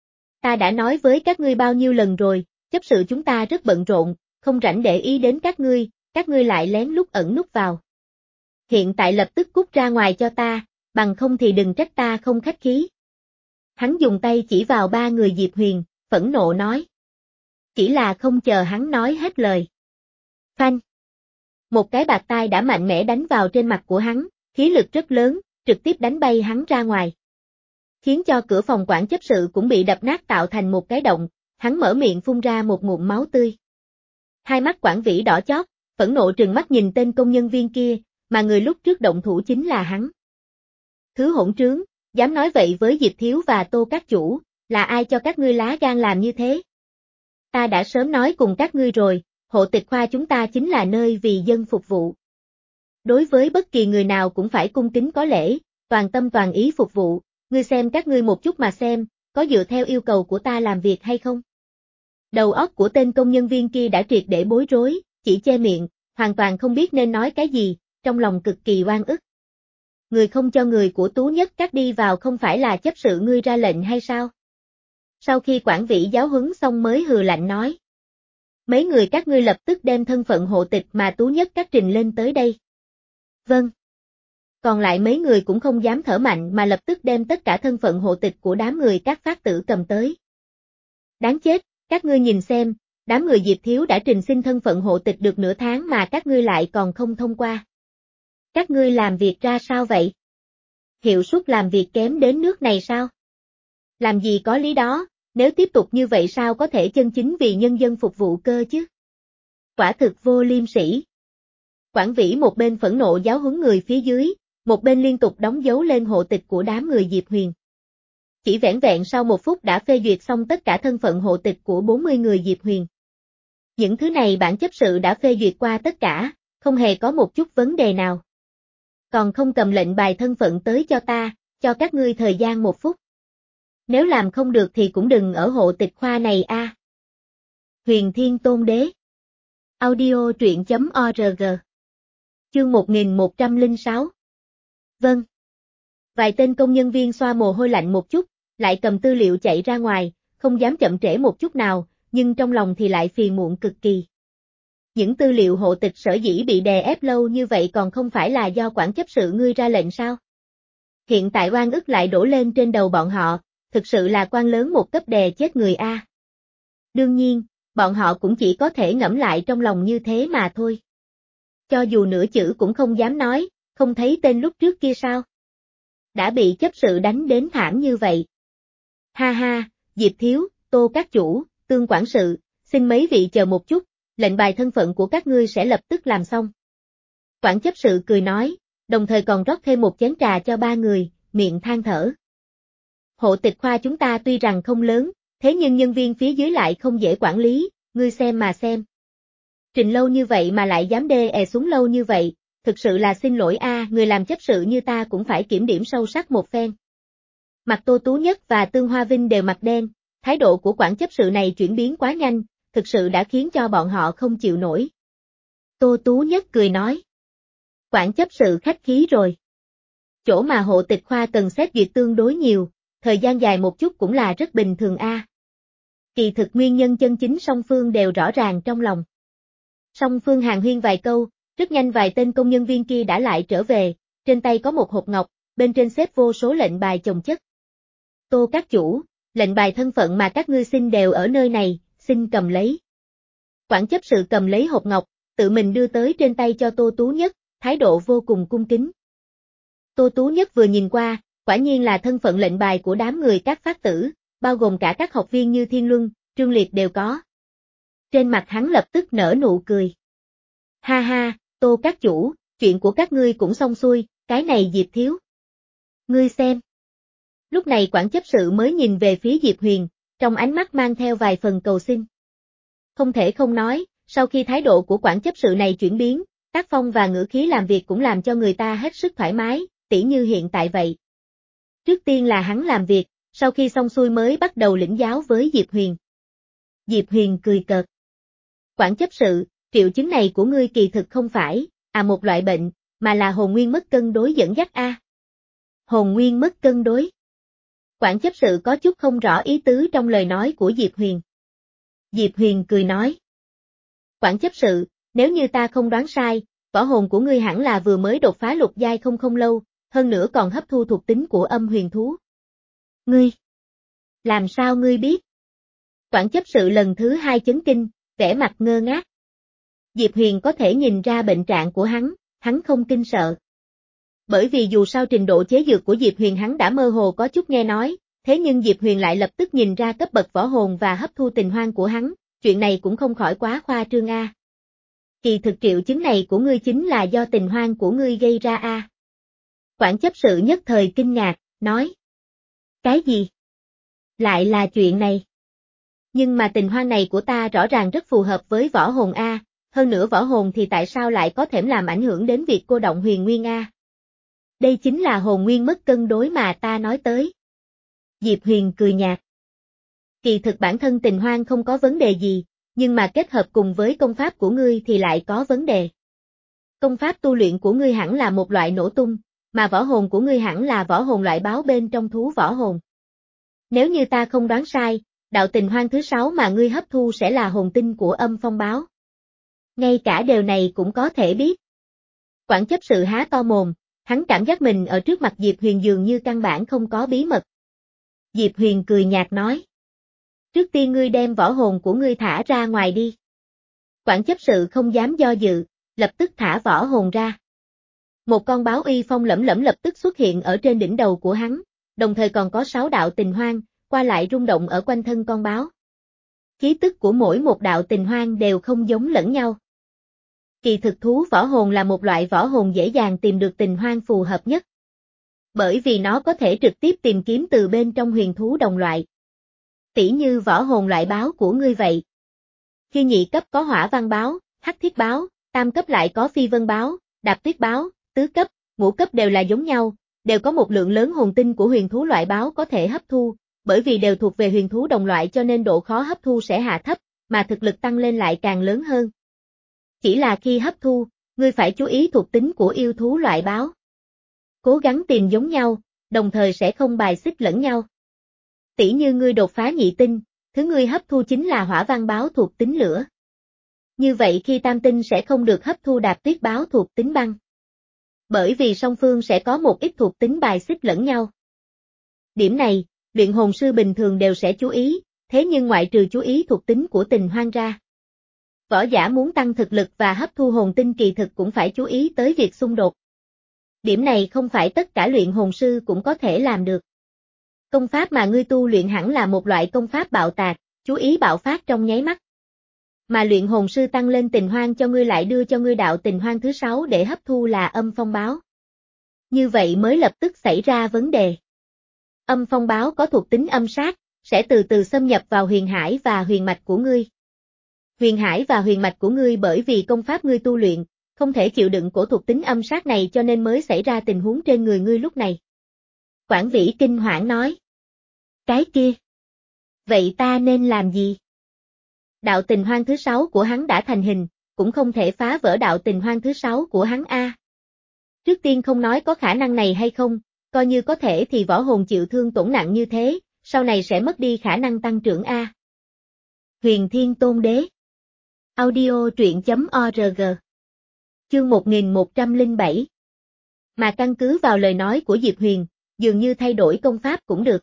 S1: Ta đã nói với các ngươi bao nhiêu lần rồi, chấp sự chúng ta rất bận rộn, không rảnh để ý đến các ngươi, các ngươi lại lén lút ẩn nút vào. Hiện tại lập tức cút ra ngoài cho ta, bằng không thì đừng trách ta không khách khí. Hắn dùng tay chỉ vào ba người Diệp Huyền, phẫn nộ nói. Chỉ là không chờ hắn nói hết lời. Phanh. Một cái bạt tai đã mạnh mẽ đánh vào trên mặt của hắn, khí lực rất lớn, trực tiếp đánh bay hắn ra ngoài. Khiến cho cửa phòng quản chấp sự cũng bị đập nát tạo thành một cái động, hắn mở miệng phun ra một ngụm máu tươi. Hai mắt quản vĩ đỏ chót, phẫn nộ trừng mắt nhìn tên công nhân viên kia, mà người lúc trước động thủ chính là hắn. Thứ hỗn trướng, dám nói vậy với Diệp Thiếu và Tô các chủ, là ai cho các ngươi lá gan làm như thế? Ta đã sớm nói cùng các ngươi rồi, hộ tịch khoa chúng ta chính là nơi vì dân phục vụ. Đối với bất kỳ người nào cũng phải cung kính có lễ, toàn tâm toàn ý phục vụ, ngươi xem các ngươi một chút mà xem, có dựa theo yêu cầu của ta làm việc hay không? Đầu óc của tên công nhân viên kia đã triệt để bối rối, chỉ che miệng, hoàn toàn không biết nên nói cái gì, trong lòng cực kỳ oan ức. Người không cho người của Tú Nhất Các đi vào không phải là chấp sự ngươi ra lệnh hay sao? Sau khi quản vĩ giáo huấn xong mới hừ lạnh nói. Mấy người các ngươi lập tức đem thân phận hộ tịch mà Tú Nhất Các trình lên tới đây. Vâng. Còn lại mấy người cũng không dám thở mạnh mà lập tức đem tất cả thân phận hộ tịch của đám người các phát tử cầm tới. Đáng chết, các ngươi nhìn xem, đám người Diệp Thiếu đã trình xin thân phận hộ tịch được nửa tháng mà các ngươi lại còn không thông qua. Các ngươi làm việc ra sao vậy? Hiệu suất làm việc kém đến nước này sao? Làm gì có lý đó, nếu tiếp tục như vậy sao có thể chân chính vì nhân dân phục vụ cơ chứ? Quả thực vô liêm sỉ. Quản Vĩ một bên phẫn nộ giáo huấn người phía dưới, một bên liên tục đóng dấu lên hộ tịch của đám người Diệp Huyền. Chỉ vẻn vẹn sau một phút đã phê duyệt xong tất cả thân phận hộ tịch của bốn mươi người Diệp Huyền. Những thứ này bản chấp sự đã phê duyệt qua tất cả, không hề có một chút vấn đề nào. Còn không cầm lệnh bài thân phận tới cho ta, cho các ngươi thời gian một phút. Nếu làm không được thì cũng đừng ở hộ tịch khoa này a. À. Huyền Thiên Tôn Đế. Audio truyện chấm org. Chương một nghìn một trăm lẻ sáu. Vâng. Vài tên công nhân viên xoa mồ hôi lạnh một chút, lại cầm tư liệu chạy ra ngoài, không dám chậm trễ một chút nào, nhưng trong lòng thì lại phiền muộn cực kỳ. Những tư liệu hộ tịch sở dĩ bị đè ép lâu như vậy còn không phải là do quản chấp sự ngươi ra lệnh sao? Hiện tại oan ức lại đổ lên trên đầu bọn họ, thực sự là quan lớn một cấp đè chết người a. Đương nhiên, bọn họ cũng chỉ có thể ngẫm lại trong lòng như thế mà thôi. Cho dù nửa chữ cũng không dám nói, không thấy tên lúc trước kia sao? Đã bị chấp sự đánh đến thảm như vậy. Ha ha, Diệp Thiếu, Tô các chủ, Tương quản sự, xin mấy vị chờ một chút, lệnh bài thân phận của các ngươi sẽ lập tức làm xong. Quản chấp sự cười nói, đồng thời còn rót thêm một chén trà cho ba người, miệng than thở. Hộ tịch khoa chúng ta tuy rằng không lớn, thế nhưng nhân viên phía dưới lại không dễ quản lý, ngươi xem mà xem. Trình lâu như vậy mà lại dám đê è xuống lâu như vậy, thực sự là xin lỗi a, người làm chấp sự như ta cũng phải kiểm điểm sâu sắc một phen. Mặt Tô Tú Nhất và Tương Hoa Vinh đều mặt đen, thái độ của quản chấp sự này chuyển biến quá nhanh, thực sự đã khiến cho bọn họ không chịu nổi. Tô Tú Nhất cười nói. Quản chấp sự khách khí rồi. Chỗ mà hộ tịch khoa cần xét duyệt tương đối nhiều, thời gian dài một chút cũng là rất bình thường a. Kỳ thực nguyên nhân chân chính song phương đều rõ ràng trong lòng. Song phương hàn huyên vài câu, rất nhanh vài tên công nhân viên kia đã lại trở về, trên tay có một hộp ngọc, bên trên xếp vô số lệnh bài chồng chất. Tô các chủ, lệnh bài thân phận mà các ngươi xin đều ở nơi này, xin cầm lấy. Quản chấp sự cầm lấy hộp ngọc, tự mình đưa tới trên tay cho Tô Tú Nhất, thái độ vô cùng cung kính. Tô Tú Nhất vừa nhìn qua, quả nhiên là thân phận lệnh bài của đám người các phát tử, bao gồm cả các học viên như Thiên Luân, Trương Liệt đều có. Trên mặt hắn lập tức nở nụ cười. Ha ha, Tô các chủ, chuyện của các ngươi cũng xong xuôi, cái này Diệp Thiếu. Ngươi xem. Lúc này quản chấp sự mới nhìn về phía Diệp Huyền, trong ánh mắt mang theo vài phần cầu xin. Không thể không nói, sau khi thái độ của quản chấp sự này chuyển biến, tác phong và ngữ khí làm việc cũng làm cho người ta hết sức thoải mái, tỉ như hiện tại vậy. Trước tiên là hắn làm việc, sau khi xong xuôi mới bắt đầu lĩnh giáo với Diệp Huyền. Diệp Huyền cười cợt. Quản chấp sự, triệu chứng này của ngươi kỳ thực không phải, à một loại bệnh, mà là hồn nguyên mất cân đối dẫn dắt a. À. Hồn nguyên mất cân đối. Quản chấp sự có chút không rõ ý tứ trong lời nói của Diệp Huyền. Diệp Huyền cười nói. Quản chấp sự, nếu như ta không đoán sai, võ hồn của ngươi hẳn là vừa mới đột phá lục giai không không lâu, hơn nữa còn hấp thu thuộc tính của âm huyền thú. Ngươi? Làm sao ngươi biết? Quản chấp sự lần thứ hai chấn kinh, vẻ mặt ngơ ngác. Diệp Huyền có thể nhìn ra bệnh trạng của hắn, hắn không kinh sợ. Bởi vì dù sao trình độ chế dược của Diệp Huyền hắn đã mơ hồ có chút nghe nói, thế nhưng Diệp Huyền lại lập tức nhìn ra cấp bậc võ hồn và hấp thu tình hoang của hắn, chuyện này cũng không khỏi quá khoa trương a. Kỳ thực triệu chứng này của ngươi chính là do tình hoang của ngươi gây ra a. Quản chấp sự nhất thời kinh ngạc, nói. Cái gì? Lại là chuyện này. Nhưng mà tình hoang này của ta rõ ràng rất phù hợp với võ hồn a, hơn nữa võ hồn thì tại sao lại có thể làm ảnh hưởng đến việc cô động huyền nguyên a? Đây chính là hồn nguyên mất cân đối mà ta nói tới. Diệp Huyền cười nhạt. Kỳ thực bản thân tình hoang không có vấn đề gì, nhưng mà kết hợp cùng với công pháp của ngươi thì lại có vấn đề. Công pháp tu luyện của ngươi hẳn là một loại nổ tung, mà võ hồn của ngươi hẳn là võ hồn loại báo bên trong thú võ hồn. Nếu như ta không đoán sai, đạo tình hoang thứ sáu mà ngươi hấp thu sẽ là hồn tinh của âm phong báo. Ngay cả điều này cũng có thể biết. Quản chấp sự há to mồm, hắn cảm giác mình ở trước mặt Diệp Huyền dường như căn bản không có bí mật. Diệp Huyền cười nhạt nói. Trước tiên ngươi đem võ hồn của ngươi thả ra ngoài đi. Quản chấp sự không dám do dự, lập tức thả võ hồn ra. Một con báo uy phong lẫm lẫm lập tức xuất hiện ở trên đỉnh đầu của hắn, đồng thời còn có sáu đạo tình hoang, qua lại rung động ở quanh thân con báo. Khí tức của mỗi một đạo tình hoang đều không giống lẫn nhau. Kỳ thực thú võ hồn là một loại võ hồn dễ dàng tìm được tình hoang phù hợp nhất. Bởi vì nó có thể trực tiếp tìm kiếm từ bên trong huyền thú đồng loại. Tỉ như võ hồn loại báo của ngươi vậy. Khi nhị cấp có hỏa văn báo, hắc thiết báo, tam cấp lại có phi vân báo, đạp tuyết báo, tứ cấp, ngũ cấp đều là giống nhau, đều có một lượng lớn hồn tinh của huyền thú loại báo có thể hấp thu, bởi vì đều thuộc về huyền thú đồng loại cho nên độ khó hấp thu sẽ hạ thấp, mà thực lực tăng lên lại càng lớn hơn. Chỉ là khi hấp thu, ngươi phải chú ý thuộc tính của yêu thú loại báo. Cố gắng tìm giống nhau, đồng thời sẽ không bài xích lẫn nhau. Tỉ như ngươi đột phá nhị tinh, thứ ngươi hấp thu chính là hỏa văn báo thuộc tính lửa. Như vậy khi tam tinh sẽ không được hấp thu đạp tuyết báo thuộc tính băng. Bởi vì song phương sẽ có một ít thuộc tính bài xích lẫn nhau. Điểm này, luyện hồn sư bình thường đều sẽ chú ý, thế nhưng ngoại trừ chú ý thuộc tính của tình hoang ra. Võ giả muốn tăng thực lực và hấp thu hồn tinh kỳ thực cũng phải chú ý tới việc xung đột. Điểm này không phải tất cả luyện hồn sư cũng có thể làm được. Công pháp mà ngươi tu luyện hẳn là một loại công pháp bạo tạc, chú ý bạo phát trong nháy mắt. Mà luyện hồn sư tăng lên tình hoang cho ngươi lại đưa cho ngươi đạo tình hoang thứ sáu để hấp thu là âm phong báo. Như vậy mới lập tức xảy ra vấn đề. Âm phong báo có thuộc tính âm sát, sẽ từ từ xâm nhập vào huyền hải và huyền mạch của ngươi. Huyền hải và huyền mạch của ngươi bởi vì công pháp ngươi tu luyện, không thể chịu đựng của thuộc tính âm sát này cho nên mới xảy ra tình huống trên người ngươi lúc này. Quản Vĩ kinh hoảng nói. Cái kia. Vậy ta nên làm gì? Đạo tình hoang thứ sáu của hắn đã thành hình, cũng không thể phá vỡ đạo tình hoang thứ sáu của hắn a. Trước tiên không nói có khả năng này hay không, coi như có thể thì võ hồn chịu thương tổn nặng như thế, sau này sẽ mất đi khả năng tăng trưởng a. Huyền Thiên Tôn Đế. Audio truyện chấm org. Chương một nghìn một trăm lẻ bảy. Mà căn cứ vào lời nói của Diệp Huyền, dường như thay đổi công pháp cũng được.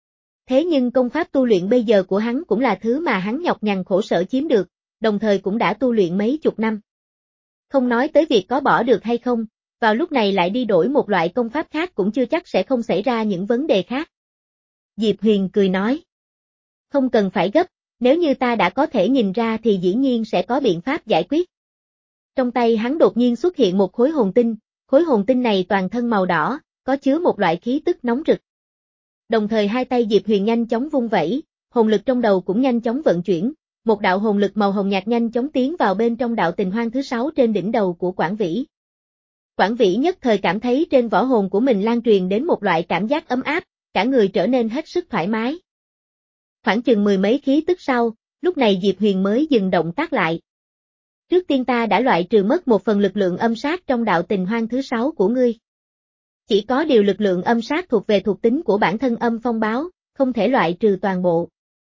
S1: Thế nhưng công pháp tu luyện bây giờ của hắn cũng là thứ mà hắn nhọc nhằn khổ sở chiếm được, đồng thời cũng đã tu luyện mấy chục năm. Không nói tới việc có bỏ được hay không, vào lúc này lại đi đổi một loại công pháp khác cũng chưa chắc sẽ không xảy ra những vấn đề khác. Diệp Huyền cười nói. Không cần phải gấp, nếu như ta đã có thể nhìn ra thì dĩ nhiên sẽ có biện pháp giải quyết. Trong tay hắn đột nhiên xuất hiện một khối hồn tinh, khối hồn tinh này toàn thân màu đỏ, có chứa một loại khí tức nóng rực. Đồng thời hai tay Diệp Huyền nhanh chóng vung vẩy, hồn lực trong đầu cũng nhanh chóng vận chuyển, một đạo hồn lực màu hồng nhạt nhanh chóng tiến vào bên trong đạo tình hoang thứ sáu trên đỉnh đầu của Quản Vĩ. Quản Vĩ nhất thời cảm thấy trên võ hồn của mình lan truyền đến một loại cảm giác ấm áp, cả người trở nên hết sức thoải mái. Khoảng chừng mười mấy khí tức sau, lúc này Diệp Huyền mới dừng động tác lại. Trước tiên ta đã loại trừ mất một phần lực lượng âm sát trong đạo tình hoang thứ sáu của ngươi. Chỉ có điều lực lượng âm sát thuộc về thuộc tính của bản thân âm phong báo, không thể loại trừ toàn bộ.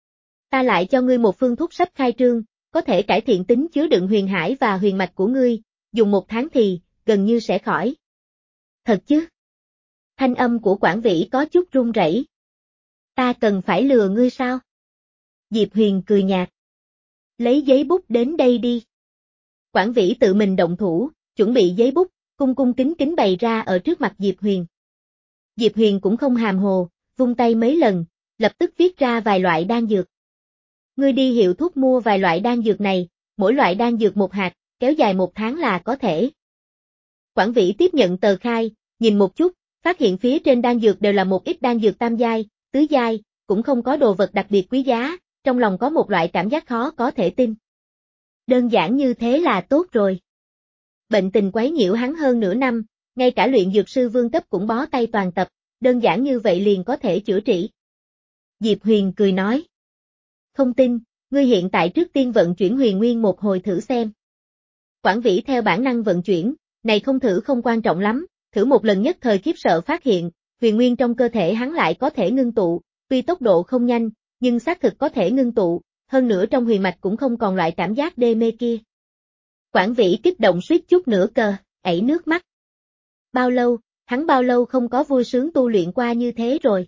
S1: Ta lại cho ngươi một phương thuốc sắp khai trương, có thể cải thiện tính chứa đựng huyền hải và huyền mạch của ngươi, dùng một tháng thì, gần như sẽ khỏi. Thật chứ? Thanh âm của Quản Vĩ có chút run rẩy. Ta cần phải lừa ngươi sao? Diệp Huyền cười nhạt. Lấy giấy bút đến đây đi. Quản Vĩ tự mình động thủ, chuẩn bị giấy bút, cung cung kính kính bày ra ở trước mặt Diệp Huyền. Diệp Huyền cũng không hàm hồ, vung tay mấy lần, lập tức viết ra vài loại đan dược. Ngươi đi hiệu thuốc mua vài loại đan dược này, mỗi loại đan dược một hạt, kéo dài một tháng là có thể. Quản Vĩ tiếp nhận tờ khai, nhìn một chút, phát hiện phía trên đan dược đều là một ít đan dược tam giai, tứ giai, cũng không có đồ vật đặc biệt quý giá, trong lòng có một loại cảm giác khó có thể tin. Đơn giản như thế là tốt rồi. Bệnh tình quấy nhiễu hắn hơn nửa năm, ngay cả luyện dược sư vương cấp cũng bó tay toàn tập, đơn giản như vậy liền có thể chữa trị. Diệp Huyền cười nói. Không tin, ngươi hiện tại trước tiên vận chuyển huyền nguyên một hồi thử xem. Quản Vĩ theo bản năng vận chuyển, này không thử không quan trọng lắm, thử một lần nhất thời khiếp sợ phát hiện, huyền nguyên trong cơ thể hắn lại có thể ngưng tụ, tuy tốc độ không nhanh, nhưng xác thực có thể ngưng tụ, hơn nữa trong huyền mạch cũng không còn loại cảm giác đê mê kia. Quản Vĩ kích động suýt chút nữa cờ, ảy nước mắt. Bao lâu, hắn bao lâu không có vui sướng tu luyện qua như thế rồi.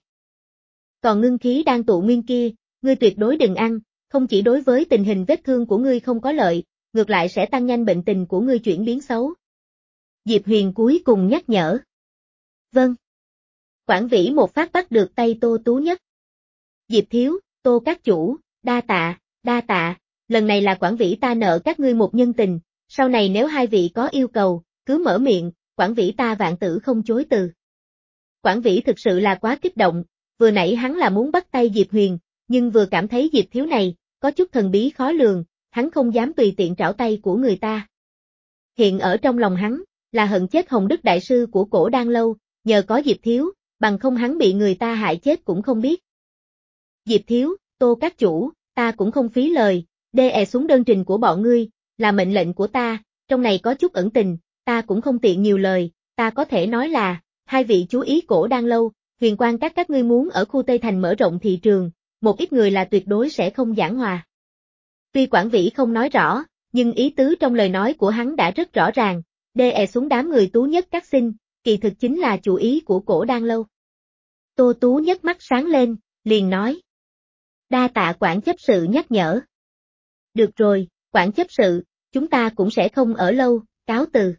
S1: Còn ngưng khí đang tụ nguyên kia, ngươi tuyệt đối đừng ăn, không chỉ đối với tình hình vết thương của ngươi không có lợi, ngược lại sẽ tăng nhanh bệnh tình của ngươi chuyển biến xấu. Diệp Huyền cuối cùng nhắc nhở. Vâng. Quản Vĩ một phát bắt được tay Tô Tú Nhất. Diệp Thiếu, Tô các chủ, đa tạ, đa tạ, lần này là Quản Vĩ ta nợ các ngươi một nhân tình, sau này nếu hai vị có yêu cầu, cứ mở miệng, Quản Vĩ ta vạn tử không chối từ. Quản Vĩ thực sự là quá kích động, vừa nãy hắn là muốn bắt tay Diệp Huyền, nhưng vừa cảm thấy Diệp Thiếu này, có chút thần bí khó lường, hắn không dám tùy tiện trảo tay của người ta. Hiện ở trong lòng hắn, là hận chết Hồng Đức Đại Sư của Cổ Đan Lâu, nhờ có Diệp Thiếu, bằng không hắn bị người ta hại chết cũng không biết. Diệp Thiếu, Tô các chủ, ta cũng không phí lời, đê è xuống đơn trình của bọn ngươi, là mệnh lệnh của ta, trong này có chút ẩn tình, ta cũng không tiện nhiều lời, ta có thể nói là, hai vị chú ý Cổ Đan Lâu, Huyền Quan các các ngươi muốn ở khu Tây Thành mở rộng thị trường, một ít người là tuyệt đối sẽ không giảng hòa. Tuy Quản Vĩ không nói rõ, nhưng ý tứ trong lời nói của hắn đã rất rõ ràng, đê è xuống đám người Tú Nhất các xin, kỳ thực chính là chủ ý của Cổ Đan Lâu. Tô Tú Nhất mắt sáng lên, liền nói. Đa tạ quản chấp sự nhắc nhở. Được rồi, quản chấp sự, chúng ta cũng sẽ không ở lâu, cáo từ.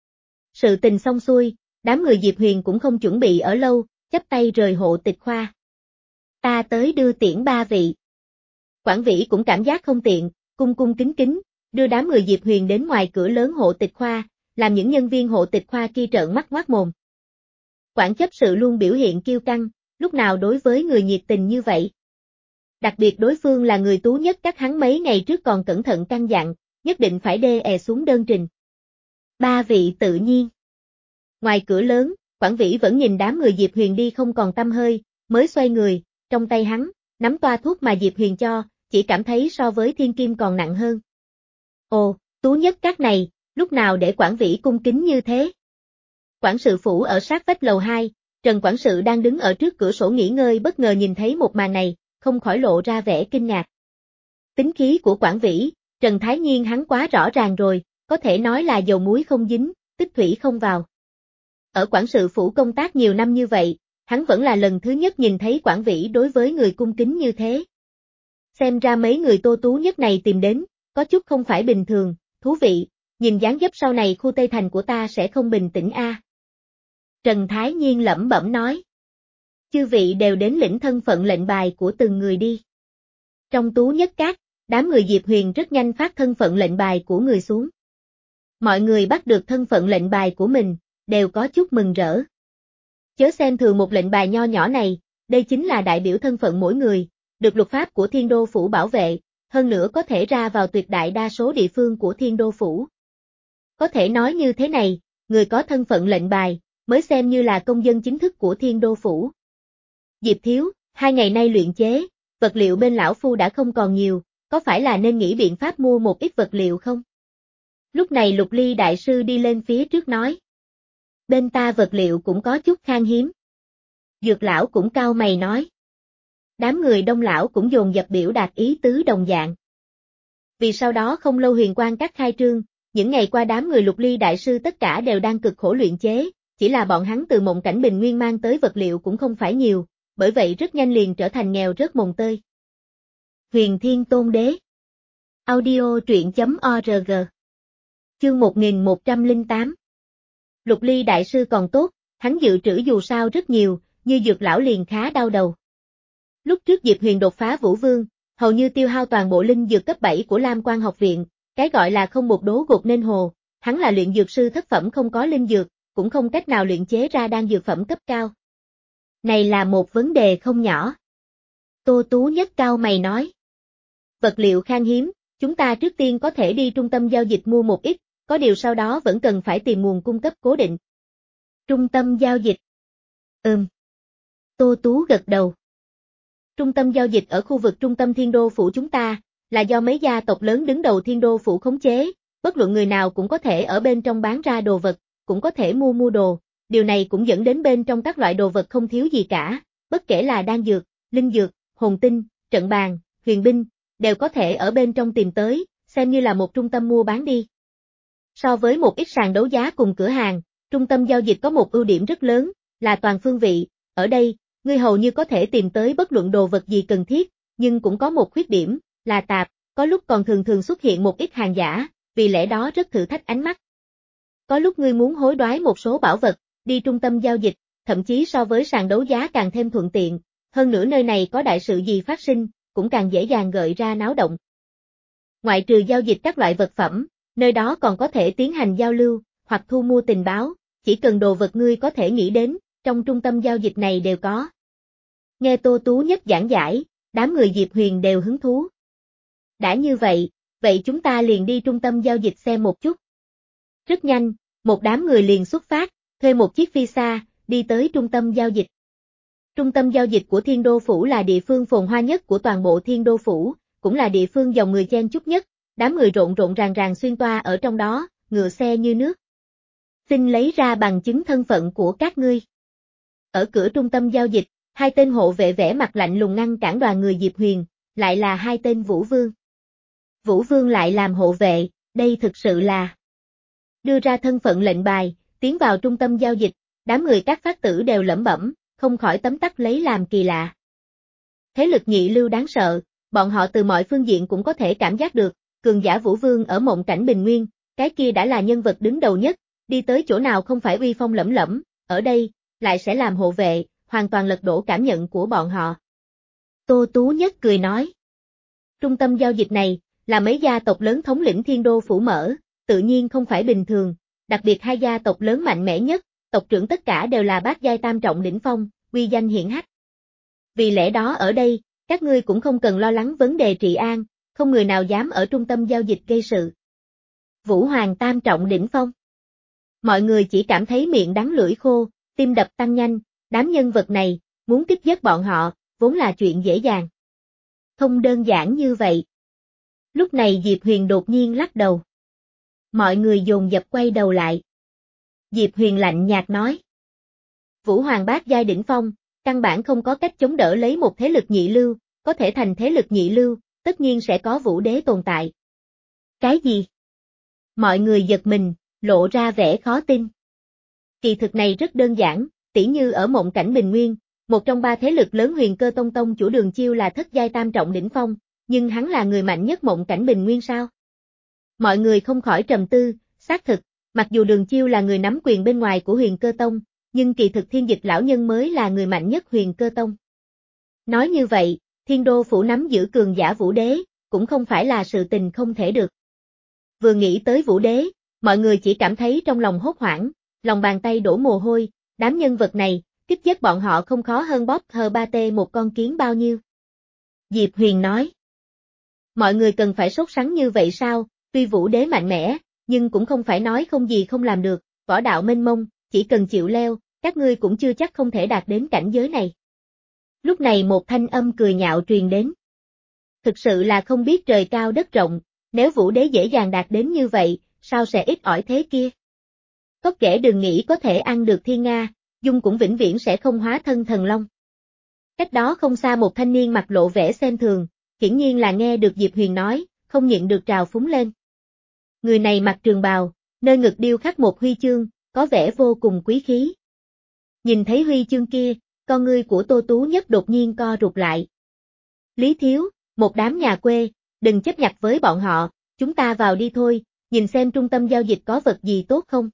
S1: Sự tình xong xuôi, đám người Diệp Huyền cũng không chuẩn bị ở lâu, chắp tay rời hộ tịch khoa. Ta tới đưa tiễn ba vị. Quản Vĩ cũng cảm giác không tiện, cung cung kính kính, đưa đám người Diệp Huyền đến ngoài cửa lớn hộ tịch khoa, làm những nhân viên hộ tịch khoa kia trợn mắt ngoác mồm. Quản chấp sự luôn biểu hiện kiêu căng, lúc nào đối với người nhiệt tình như vậy. Đặc biệt đối phương là người Tú Nhất các hắn mấy ngày trước còn cẩn thận căn dặn, nhất định phải đê è xuống đơn trình. Ba vị tự nhiên. Ngoài cửa lớn, Quản Vĩ vẫn nhìn đám người Diệp Huyền đi không còn tăm hơi, mới xoay người, trong tay hắn, nắm toa thuốc mà Diệp Huyền cho, chỉ cảm thấy so với thiên kim còn nặng hơn. Ồ, Tú Nhất các này, lúc nào để Quản Vĩ cung kính như thế? Quản sự phủ ở sát vách lầu hai, Trần quản sự đang đứng ở trước cửa sổ nghỉ ngơi bất ngờ nhìn thấy một màn này, không khỏi lộ ra vẻ kinh ngạc. Tính khí của Quản Vĩ, Trần Thái Nhiên hắn quá rõ ràng rồi, có thể nói là dầu muối không dính, tích thủy không vào. Ở quản sự phủ công tác nhiều năm như vậy, hắn vẫn là lần thứ nhất nhìn thấy Quản Vĩ đối với người cung kính như thế. Xem ra mấy người Tô Tú Nhất này tìm đến, có chút không phải bình thường, thú vị, nhìn dáng dấp sau này khu Tây Thành của ta sẽ không bình tĩnh a. À. Trần Thái Nhiên lẩm bẩm nói. Chư vị đều đến lĩnh thân phận lệnh bài của từng người đi. Trong Tú Nhất các, đám người Diệp Huyền rất nhanh phát thân phận lệnh bài của người xuống. Mọi người bắt được thân phận lệnh bài của mình, đều có chút mừng rỡ. Chớ xem thường một lệnh bài nho nhỏ này, đây chính là đại biểu thân phận mỗi người, được luật pháp của Thiên Đô Phủ bảo vệ, hơn nữa có thể ra vào tuyệt đại đa số địa phương của Thiên Đô Phủ. Có thể nói như thế này, người có thân phận lệnh bài, mới xem như là công dân chính thức của Thiên Đô Phủ. Diệp Thiếu, hai ngày nay luyện chế, vật liệu bên lão phu đã không còn nhiều, có phải là nên nghĩ biện pháp mua một ít vật liệu không? Lúc này Lục Ly Đại Sư đi lên phía trước nói. Bên ta vật liệu cũng có chút khan hiếm. Dược lão cũng cau mày nói. Đám người Đông lão cũng dồn dập biểu đạt ý tứ đồng dạng. Vì sau đó không lâu Huyền Quan các khai trương, những ngày qua đám người Lục Ly Đại Sư tất cả đều đang cực khổ luyện chế, chỉ là bọn hắn từ Mộng Cảnh Bình Nguyên mang tới vật liệu cũng không phải nhiều, bởi vậy rất nhanh liền trở thành nghèo rớt mồng tơi. Huyền Thiên Tôn Đế. Audio truyện chấm org. Chương một nghìn một trăm lẻ tám. Lục Ly Đại Sư còn tốt, hắn dự trữ dù sao rất nhiều, như Dược lão liền khá đau đầu. Lúc trước Diệp Huyền đột phá Vũ Vương, hầu như tiêu hao toàn bộ linh dược cấp bảy của Lam Quan học viện, cái gọi là không một đố gột nên hồ, hắn là luyện dược sư thất phẩm không có linh dược, cũng không cách nào luyện chế ra đan dược phẩm cấp cao. Này là một vấn đề không nhỏ. Tô Tú Nhất cao mày nói. Vật liệu khan hiếm, chúng ta trước tiên có thể đi trung tâm giao dịch mua một ít, có điều sau đó vẫn cần phải tìm nguồn cung cấp cố định. Trung tâm giao dịch. Ừm. Tô Tú gật đầu. Trung tâm giao dịch ở khu vực trung tâm Thiên Đô Phủ chúng ta, là do mấy gia tộc lớn đứng đầu Thiên Đô Phủ khống chế, bất luận người nào cũng có thể ở bên trong bán ra đồ vật, cũng có thể mua mua đồ, điều này cũng dẫn đến bên trong các loại đồ vật không thiếu gì cả, bất kể là đan dược, linh dược, hồn tinh, trận bàn, huyền binh, đều có thể ở bên trong tìm tới, xem như là một trung tâm mua bán đi. So với một ít sàn đấu giá cùng cửa hàng, trung tâm giao dịch có một ưu điểm rất lớn, là toàn phương vị, ở đây, ngươi hầu như có thể tìm tới bất luận đồ vật gì cần thiết, nhưng cũng có một khuyết điểm, là tạp, có lúc còn thường thường xuất hiện một ít hàng giả, vì lẽ đó rất thử thách ánh mắt. Có lúc ngươi muốn hối đoái một số bảo vật, đi trung tâm giao dịch, thậm chí so với sàn đấu giá càng thêm thuận tiện, hơn nữa nơi này có đại sự gì phát sinh, cũng càng dễ dàng gợi ra náo động. Ngoại trừ giao dịch các loại vật phẩm, nơi đó còn có thể tiến hành giao lưu, hoặc thu mua tình báo, chỉ cần đồ vật ngươi có thể nghĩ đến, trong trung tâm giao dịch này đều có. Nghe Tô Tú Nhất giảng giải, đám người Diệp Huyền đều hứng thú. Đã như vậy, vậy chúng ta liền đi trung tâm giao dịch xem một chút. Rất nhanh, một đám người liền xuất phát, thuê một chiếc phi xa, đi tới trung tâm giao dịch. Trung tâm giao dịch của Thiên Đô Phủ là địa phương phồn hoa nhất của toàn bộ Thiên Đô Phủ, cũng là địa phương dòng người chen chúc nhất, đám người rộn rộn ràng ràng xuyên toa ở trong đó, ngựa xe như nước. Xin lấy ra bằng chứng thân phận của các ngươi. Ở cửa trung tâm giao dịch, hai tên hộ vệ vẻ mặt lạnh lùng ngăn cản đoàn người Diệp Huyền, lại là hai tên Vũ Vương. Vũ Vương lại làm hộ vệ, đây thực sự là... Đưa ra thân phận lệnh bài, tiến vào trung tâm giao dịch, đám người các phát tử đều lẩm bẩm, không khỏi tấm tắc lấy làm kỳ lạ. Thế lực nhị lưu đáng sợ, bọn họ từ mọi phương diện cũng có thể cảm giác được, cường giả Vũ Vương ở mộng cảnh bình nguyên, cái kia đã là nhân vật đứng đầu nhất, đi tới chỗ nào không phải uy phong lẫm lẫm, ở đây, lại sẽ làm hộ vệ, hoàn toàn lật đổ cảm nhận của bọn họ. Tô Tú Nhất cười nói. Trung tâm giao dịch này, là mấy gia tộc lớn thống lĩnh Thiên Đô Phủ mở, tự nhiên không phải bình thường, đặc biệt hai gia tộc lớn mạnh mẽ nhất, tộc trưởng tất cả đều là bát giai tam trọng đỉnh phong, uy danh hiển hách. Vì lẽ đó ở đây, các ngươi cũng không cần lo lắng vấn đề trị an, không người nào dám ở trung tâm giao dịch gây sự. Vũ Hoàng tam trọng đỉnh phong. Mọi người chỉ cảm thấy miệng đắng lưỡi khô, tim đập tăng nhanh, đám nhân vật này, muốn tiếp giết bọn họ, vốn là chuyện dễ dàng. Không đơn giản như vậy. Lúc này Diệp Huyền đột nhiên lắc đầu. Mọi người dồn dập quay đầu lại. Diệp Huyền lạnh nhạt nói. Vũ Hoàng bát giai đỉnh phong, căn bản không có cách chống đỡ lấy một thế lực nhị lưu, có thể thành thế lực nhị lưu, tất nhiên sẽ có Vũ Đế tồn tại. Cái gì? Mọi người giật mình, lộ ra vẻ khó tin. Kỳ thực này rất đơn giản, tỉ như ở mộng cảnh bình nguyên, một trong ba thế lực lớn Huyền Cơ Tông Tông chủ Đường Chiêu là thất giai tam trọng đỉnh phong, nhưng hắn là người mạnh nhất mộng cảnh bình nguyên sao? Mọi người không khỏi trầm tư, xác thực, mặc dù Đường Chiêu là người nắm quyền bên ngoài của Huyền Cơ Tông, nhưng kỳ thực Thiên Dịch lão nhân mới là người mạnh nhất Huyền Cơ Tông. Nói như vậy, Thiên Đô Phủ nắm giữ cường giả Vũ Đế, cũng không phải là sự tình không thể được. Vừa nghĩ tới Vũ Đế, mọi người chỉ cảm thấy trong lòng hốt hoảng, lòng bàn tay đổ mồ hôi, đám nhân vật này, tiếp giết bọn họ không khó hơn bóp hờ ba tê một con kiến bao nhiêu. Diệp Huyền nói. Mọi người cần phải sốt sắng như vậy sao, tuy Vũ Đế mạnh mẽ, nhưng cũng không phải nói không gì không làm được, võ đạo mênh mông, chỉ cần chịu leo, các ngươi cũng chưa chắc không thể đạt đến cảnh giới này. Lúc này một thanh âm cười nhạo truyền đến. Thực sự là không biết trời cao đất rộng, nếu Vũ Đế dễ dàng đạt đến như vậy, sao sẽ ít ỏi thế kia? Có kẻ đừng nghĩ có thể ăn được thiên nga, dung cũng vĩnh viễn sẽ không hóa thân thần long. Cách đó không xa một thanh niên mặt lộ vẻ xem thường, hiển nhiên là nghe được Diệp Huyền nói, không nhịn được trào phúng lên. Người này mặc trường bào, nơi ngực điêu khắc một huy chương, có vẻ vô cùng quý khí. Nhìn thấy huy chương kia, con ngươi của Tô Tú Nhất đột nhiên co rụt lại. Lý Thiếu, một đám nhà quê, đừng chấp nhặt với bọn họ, chúng ta vào đi thôi, nhìn xem trung tâm giao dịch có vật gì tốt không.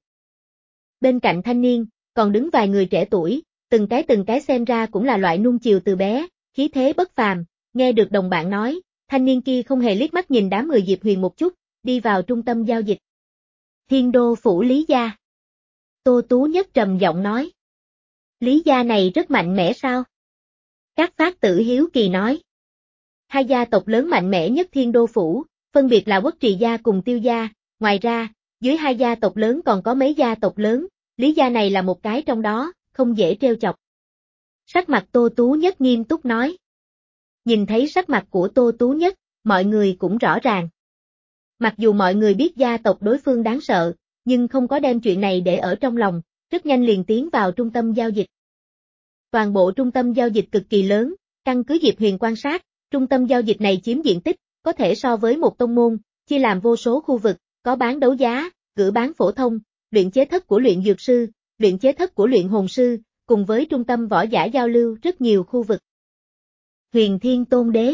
S1: Bên cạnh thanh niên, còn đứng vài người trẻ tuổi, từng cái từng cái xem ra cũng là loại nuông chiều từ bé, khí thế bất phàm, nghe được đồng bạn nói, thanh niên kia không hề liếc mắt nhìn đám người Diệp Huyền một chút, đi vào trung tâm giao dịch. Thiên Đô Phủ Lý gia. Tô Tú Nhất trầm giọng nói. Lý gia này rất mạnh mẽ sao? Các phát tử hiếu kỳ nói. Hai gia tộc lớn mạnh mẽ nhất Thiên Đô Phủ, phân biệt là Quốc Trì gia cùng Tiêu gia, ngoài ra, dưới hai gia tộc lớn còn có mấy gia tộc lớn, Lý gia này là một cái trong đó, không dễ trêu chọc. Sắc mặt Tô Tú Nhất nghiêm túc nói. Nhìn thấy sắc mặt của Tô Tú Nhất, mọi người cũng rõ ràng. Mặc dù mọi người biết gia tộc đối phương đáng sợ, nhưng không có đem chuyện này để ở trong lòng, rất nhanh liền tiến vào trung tâm giao dịch. Toàn bộ trung tâm giao dịch cực kỳ lớn, căn cứ Diệp Huyền quan sát, trung tâm giao dịch này chiếm diện tích, có thể so với một tông môn, chia làm vô số khu vực, có bán đấu giá, gửi bán phổ thông, luyện chế thất của luyện dược sư, luyện chế thất của luyện hồn sư, cùng với trung tâm võ giả giao lưu rất nhiều khu vực. Huyền Thiên Tôn Đế.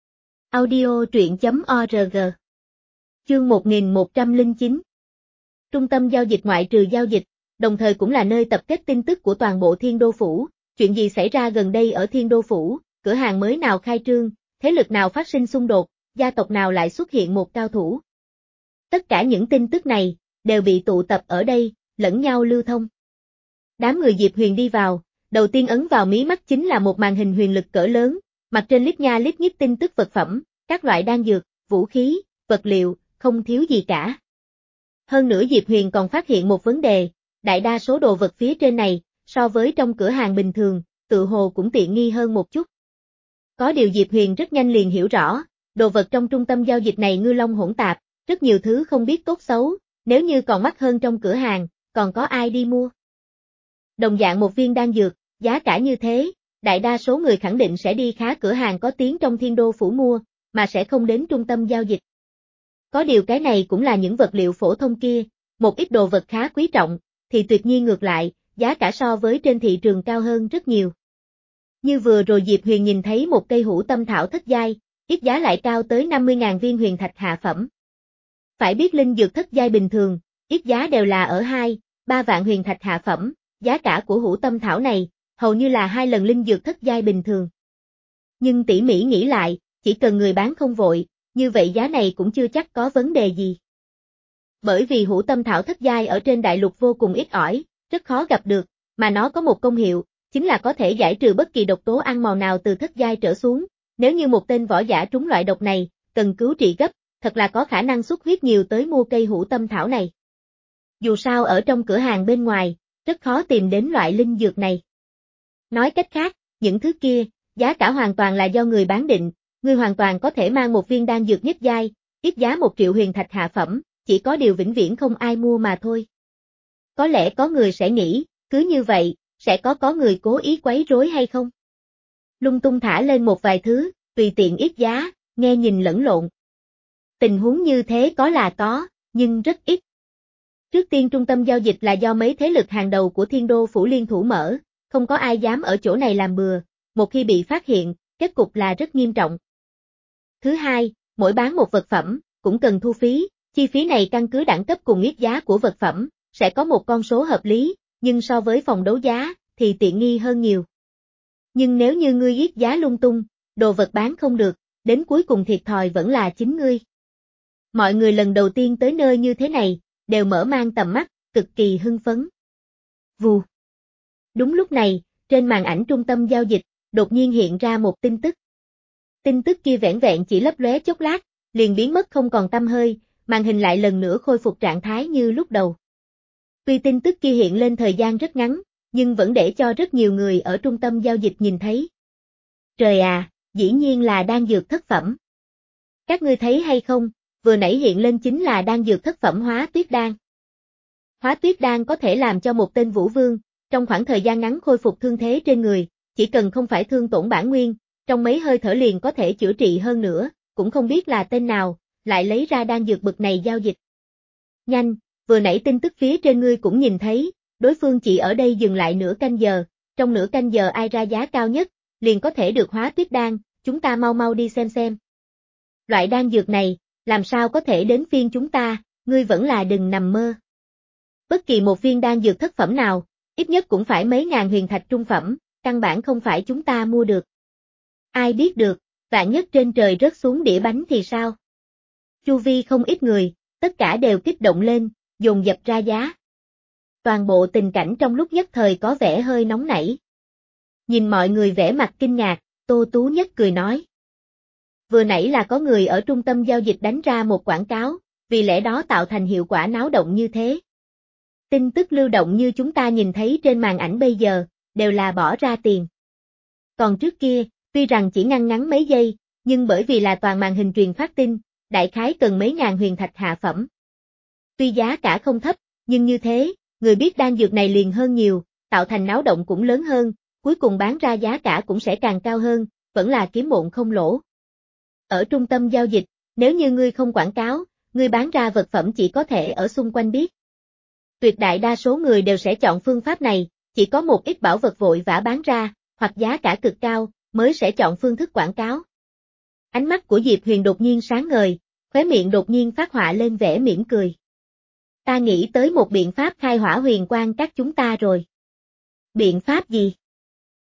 S1: Audio truyện chấm org. Chương một nghìn một trăm lẻ chín. Trung tâm giao dịch ngoại trừ giao dịch, đồng thời cũng là nơi tập kết tin tức của toàn bộ Thiên Đô Phủ, chuyện gì xảy ra gần đây ở Thiên Đô Phủ, cửa hàng mới nào khai trương, thế lực nào phát sinh xung đột, gia tộc nào lại xuất hiện một cao thủ. Tất cả những tin tức này, đều bị tụ tập ở đây, lẫn nhau lưu thông. Đám người Diệp Huyền đi vào, đầu tiên ấn vào mí mắt chính là một màn hình huyền lực cỡ lớn, mặt trên lít nha lít nhít tin tức vật phẩm, các loại đan dược, vũ khí, vật liệu, không thiếu gì cả. Hơn nữa Diệp Huyền còn phát hiện một vấn đề, đại đa số đồ vật phía trên này, so với trong cửa hàng bình thường, tự hồ cũng tiện nghi hơn một chút. Có điều Diệp Huyền rất nhanh liền hiểu rõ, đồ vật trong trung tâm giao dịch này ngư long hỗn tạp, rất nhiều thứ không biết tốt xấu, nếu như còn mắc hơn trong cửa hàng, còn có ai đi mua. Đồng dạng một viên đan dược, giá cả như thế, đại đa số người khẳng định sẽ đi khá cửa hàng có tiếng trong Thiên Đô Phủ mua, mà sẽ không đến trung tâm giao dịch. Có điều cái này cũng là những vật liệu phổ thông kia, một ít đồ vật khá quý trọng, thì tuyệt nhiên ngược lại, giá cả so với trên thị trường cao hơn rất nhiều. Như vừa rồi Diệp Huyền nhìn thấy một cây hữu tâm thảo thất giai, ít giá lại cao tới năm mươi nghìn viên huyền thạch hạ phẩm. Phải biết linh dược thất giai bình thường, ít giá đều là ở hai, ba vạn huyền thạch hạ phẩm, giá cả của hữu tâm thảo này, hầu như là hai lần linh dược thất giai bình thường. Nhưng tỉ mỉ nghĩ lại, chỉ cần người bán không vội, như vậy giá này cũng chưa chắc có vấn đề gì. Bởi vì hữu tâm thảo thất giai ở trên đại lục vô cùng ít ỏi, rất khó gặp được, mà nó có một công hiệu, chính là có thể giải trừ bất kỳ độc tố ăn mòn nào từ thất giai trở xuống, nếu như một tên võ giả trúng loại độc này, cần cứu trị gấp, thật là có khả năng xuất huyết nhiều tới mua cây hữu tâm thảo này. Dù sao ở trong cửa hàng bên ngoài, rất khó tìm đến loại linh dược này. Nói cách khác, những thứ kia, giá cả hoàn toàn là do người bán định, người hoàn toàn có thể mang một viên đan dược nhất giai, ít giá một triệu huyền thạch hạ phẩm, chỉ có điều vĩnh viễn không ai mua mà thôi. Có lẽ có người sẽ nghĩ, cứ như vậy, sẽ có có người cố ý quấy rối hay không? Lung tung thả lên một vài thứ, tùy tiện ít giá, nghe nhìn lẫn lộn. Tình huống như thế có là có, nhưng rất ít. Trước tiên trung tâm giao dịch là do mấy thế lực hàng đầu của Thiên Đô Phủ liên thủ mở, không có ai dám ở chỗ này làm bừa, một khi bị phát hiện, kết cục là rất nghiêm trọng. Thứ hai, mỗi bán một vật phẩm, cũng cần thu phí, chi phí này căn cứ đẳng cấp cùng yết giá của vật phẩm, sẽ có một con số hợp lý, nhưng so với phòng đấu giá, thì tiện nghi hơn nhiều. Nhưng nếu như ngươi yết giá lung tung, đồ vật bán không được, đến cuối cùng thiệt thòi vẫn là chính ngươi. Mọi người lần đầu tiên tới nơi như thế này, đều mở mang tầm mắt, cực kỳ hưng phấn. Vù. Đúng lúc này, trên màn ảnh trung tâm giao dịch, đột nhiên hiện ra một tin tức. Tin tức kia vẻn vẹn chỉ lấp lóe chốc lát, liền biến mất không còn tăm hơi, màn hình lại lần nữa khôi phục trạng thái như lúc đầu. Tuy tin tức kia hiện lên thời gian rất ngắn, nhưng vẫn để cho rất nhiều người ở trung tâm giao dịch nhìn thấy. Trời à, dĩ nhiên là đan dược thất phẩm. Các ngươi thấy hay không, vừa nãy hiện lên chính là đan dược thất phẩm hóa tuyết đan. Hóa tuyết đan có thể làm cho một tên vũ vương, trong khoảng thời gian ngắn khôi phục thương thế trên người, chỉ cần không phải thương tổn bản nguyên, trong mấy hơi thở liền có thể chữa trị hơn nữa, cũng không biết là tên nào, lại lấy ra đan dược bực này giao dịch. Nhanh, vừa nãy tin tức phía trên ngươi cũng nhìn thấy, đối phương chỉ ở đây dừng lại nửa canh giờ, trong nửa canh giờ ai ra giá cao nhất, liền có thể được hóa tuyết đan, chúng ta mau mau đi xem xem. Loại đan dược này, làm sao có thể đến phiên chúng ta, ngươi vẫn là đừng nằm mơ. Bất kỳ một viên đan dược thất phẩm nào, ít nhất cũng phải mấy ngàn huyền thạch trung phẩm, căn bản không phải chúng ta mua được. Ai biết được, vạn nhất trên trời rớt xuống đĩa bánh thì sao? Chu vi không ít người, tất cả đều kích động lên, dồn dập ra giá. Toàn bộ tình cảnh trong lúc nhất thời có vẻ hơi nóng nảy. Nhìn mọi người vẻ mặt kinh ngạc, Tô Tú Nhất cười nói. Vừa nãy là có người ở trung tâm giao dịch đánh ra một quảng cáo, vì lẽ đó tạo thành hiệu quả náo động như thế. Tin tức lưu động như chúng ta nhìn thấy trên màn ảnh bây giờ, đều là bỏ ra tiền. Còn trước kia, tuy rằng chỉ ngăn ngắn mấy giây, nhưng bởi vì là toàn màn hình truyền phát tin, đại khái cần mấy ngàn huyền thạch hạ phẩm. Tuy giá cả không thấp, nhưng như thế, người biết đan dược này liền hơn nhiều, tạo thành náo động cũng lớn hơn, cuối cùng bán ra giá cả cũng sẽ càng cao hơn, vẫn là kiếm bộn không lỗ. Ở trung tâm giao dịch, nếu như ngươi không quảng cáo, ngươi bán ra vật phẩm chỉ có thể ở xung quanh biết. Tuyệt đại đa số người đều sẽ chọn phương pháp này, chỉ có một ít bảo vật vội vã bán ra, hoặc giá cả cực cao, mới sẽ chọn phương thức quảng cáo. Ánh mắt của Diệp Huyền đột nhiên sáng ngời, khóe miệng đột nhiên phát họa lên vẻ mỉm cười. Ta nghĩ tới một biện pháp khai hỏa huyền quang các chúng ta rồi. Biện pháp gì?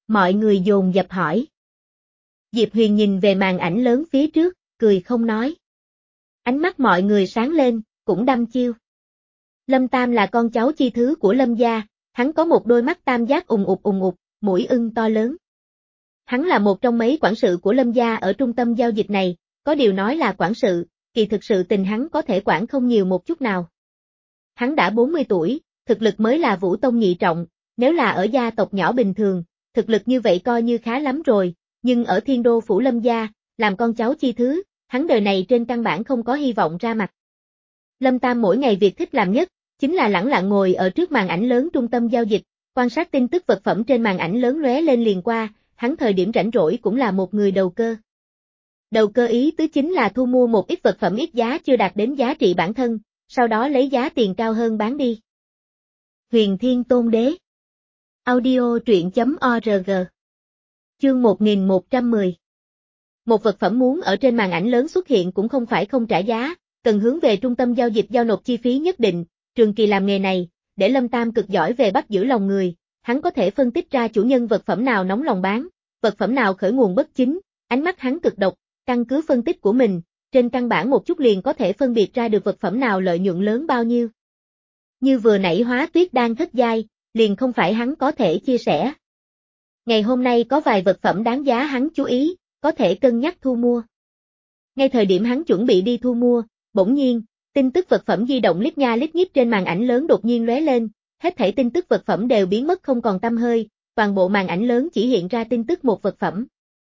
S1: Mọi người dồn dập hỏi. Diệp Huyền nhìn về màn ảnh lớn phía trước, cười không nói. Ánh mắt mọi người sáng lên, cũng đăm chiêu. Lâm Tam là con cháu chi thứ của Lâm gia, hắn có một đôi mắt tam giác ùng ục ùng ục, mũi ưng to lớn. Hắn là một trong mấy quản sự của Lâm gia ở trung tâm giao dịch này, có điều nói là quản sự, kỳ thực sự tình hắn có thể quản không nhiều một chút nào. Hắn đã bốn mươi tuổi, thực lực mới là Vũ Tông nhị trọng, nếu là ở gia tộc nhỏ bình thường, thực lực như vậy coi như khá lắm rồi, nhưng ở Thiên Đô phủ Lâm gia, làm con cháu chi thứ, hắn đời này trên căn bản không có hy vọng ra mặt. Lâm Tam mỗi ngày việc thích làm nhất, chính là lẳng lặng ngồi ở trước màn ảnh lớn trung tâm giao dịch, quan sát tin tức vật phẩm trên màn ảnh lớn lóe lên liền qua, hắn thời điểm rảnh rỗi cũng là một người đầu cơ. Đầu cơ ý tứ chính là thu mua một ít vật phẩm ít giá chưa đạt đến giá trị bản thân, sau đó lấy giá tiền cao hơn bán đi. Huyền Thiên Tôn Đế. Audio truyện chấm org. Chương một nghìn một trăm mười. Một vật phẩm muốn ở trên màn ảnh lớn xuất hiện cũng không phải không trả giá, cần hướng về trung tâm giao dịch giao nộp chi phí nhất định, Trường Kỳ làm nghề này, để Lâm Tam cực giỏi về bắt giữ lòng người, hắn có thể phân tích ra chủ nhân vật phẩm nào nóng lòng bán, vật phẩm nào khởi nguồn bất chính, ánh mắt hắn cực độc, căn cứ phân tích của mình, trên căn bản một chút liền có thể phân biệt ra được vật phẩm nào lợi nhuận lớn bao nhiêu. Như vừa nãy Hóa Tuyết đang thất giai, liền không phải hắn có thể chia sẻ. Ngày hôm nay có vài vật phẩm đáng giá hắn chú ý, có thể cân nhắc thu mua. Ngay thời điểm hắn chuẩn bị đi thu mua, bỗng nhiên, tin tức vật phẩm di động lít nha lít nhít trên màn ảnh lớn đột nhiên lóe lên, hết thảy tin tức vật phẩm đều biến mất không còn tăm hơi, toàn bộ màn ảnh lớn chỉ hiện ra tin tức một vật phẩm.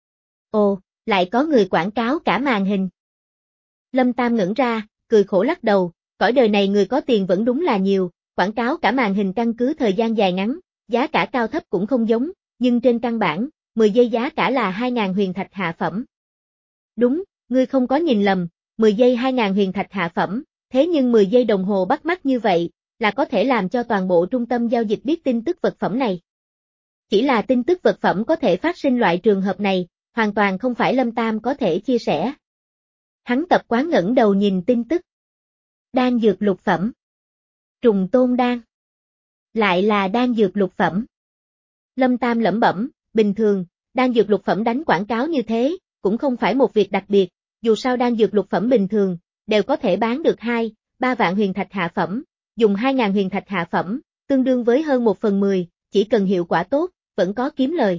S1: Ồ, lại có người quảng cáo cả màn hình. Lâm Tam ngẩn ra, cười khổ lắc đầu, cõi đời này người có tiền vẫn đúng là nhiều, quảng cáo cả màn hình căn cứ thời gian dài ngắn, giá cả cao thấp cũng không giống, nhưng trên căn bản, mười giây giá cả là hai nghìn huyền thạch hạ phẩm. Đúng, ngươi không có nhìn lầm, mười giây hai nghìn huyền thạch hạ phẩm, thế nhưng mười giây đồng hồ bắt mắt như vậy, là có thể làm cho toàn bộ trung tâm giao dịch biết tin tức vật phẩm này. Chỉ là tin tức vật phẩm có thể phát sinh loại trường hợp này, hoàn toàn không phải Lâm Tam có thể chia sẻ. Hắn tập quán ngẩng đầu nhìn tin tức. Đan dược lục phẩm. Trùng tôn đan. Lại là đan dược lục phẩm. Lâm Tam lẩm bẩm, bình thường, đan dược lục phẩm đánh quảng cáo như thế, cũng không phải một việc đặc biệt, dù sao đan dược lục phẩm bình thường, đều có thể bán được hai, ba vạn huyền thạch hạ phẩm, dùng hai nghìn huyền thạch hạ phẩm, tương đương với hơn một phần mười, chỉ cần hiệu quả tốt, vẫn có kiếm lời.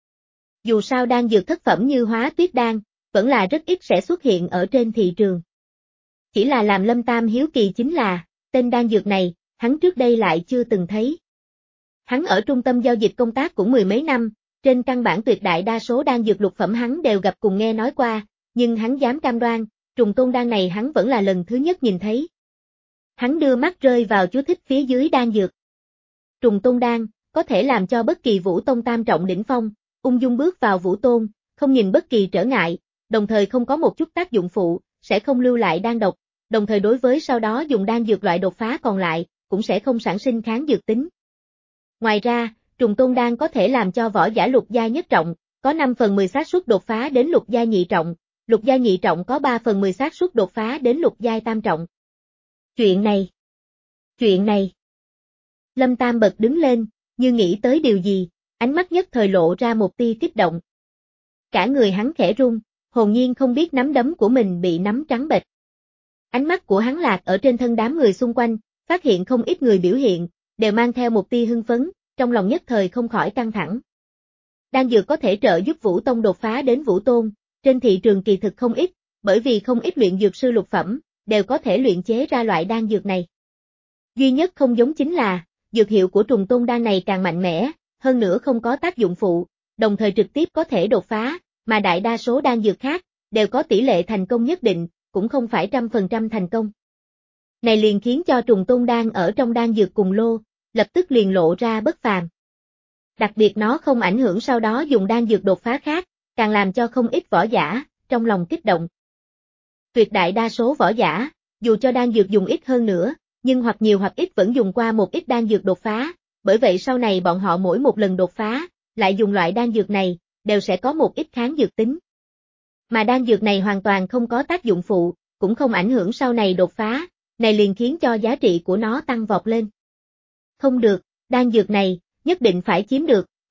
S1: Dù sao đan dược thất phẩm như Hóa Tuyết đan, vẫn là rất ít sẽ xuất hiện ở trên thị trường. Chỉ là làm Lâm Tam hiếu kỳ chính là, tên đan dược này, hắn trước đây lại chưa từng thấy. Hắn ở trung tâm giao dịch công tác cũng mười mấy năm, trên căn bản tuyệt đại đa số đan dược lục phẩm hắn đều gặp cùng nghe nói qua, nhưng hắn dám cam đoan, trùng tôn đan này hắn vẫn là lần thứ nhất nhìn thấy. Hắn đưa mắt rơi vào chú thích phía dưới đan dược. Trùng tôn đan, có thể làm cho bất kỳ Vũ Tông tam trọng đỉnh phong, ung dung bước vào Vũ Tôn, không nhìn bất kỳ trở ngại, đồng thời không có một chút tác dụng phụ, sẽ không lưu lại đan độc, đồng thời đối với sau đó dùng đan dược loại đột phá còn lại, cũng sẽ không sản sinh kháng dược tính. Ngoài ra, trùng tôn đan có thể làm cho võ giả lục giai nhất trọng, có năm phần mười xác suất đột phá đến lục giai nhị trọng, lục giai nhị trọng có ba phần mười xác suất đột phá đến lục giai tam trọng. Chuyện này, chuyện này. Lâm Tam bật đứng lên, như nghĩ tới điều gì, ánh mắt nhất thời lộ ra một tia kích động. Cả người hắn khẽ run, hồn nhiên không biết nắm đấm của mình bị nắm trắng bệch. Ánh mắt của hắn lạc ở trên thân đám người xung quanh, phát hiện không ít người biểu hiện, đều mang theo một tia hưng phấn, trong lòng nhất thời không khỏi căng thẳng. Đan dược có thể trợ giúp Vũ Tông đột phá đến Vũ Tôn, trên thị trường kỳ thực không ít, bởi vì không ít luyện dược sư lục phẩm, đều có thể luyện chế ra loại đan dược này. Duy nhất không giống chính là, dược hiệu của trùng tôn đan này càng mạnh mẽ, hơn nữa không có tác dụng phụ, đồng thời trực tiếp có thể đột phá, mà đại đa số đan dược khác, đều có tỷ lệ thành công nhất định, cũng không phải trăm phần trăm thành công. Này liền khiến cho trùng tôn đan ở trong đan dược cùng lô, lập tức liền lộ ra bất phàm. Đặc biệt nó không ảnh hưởng sau đó dùng đan dược đột phá khác, càng làm cho không ít võ giả, trong lòng kích động. Tuyệt đại đa số võ giả, dù cho đan dược dùng ít hơn nữa, nhưng hoặc nhiều hoặc ít vẫn dùng qua một ít đan dược đột phá, bởi vậy sau này bọn họ mỗi một lần đột phá, lại dùng loại đan dược này, đều sẽ có một ít kháng dược tính. Mà đan dược này hoàn toàn không có tác dụng phụ, cũng không ảnh hưởng sau này đột phá, này liền khiến cho giá trị của nó tăng vọt lên. Không được, đan dược này, nhất định phải chiếm được,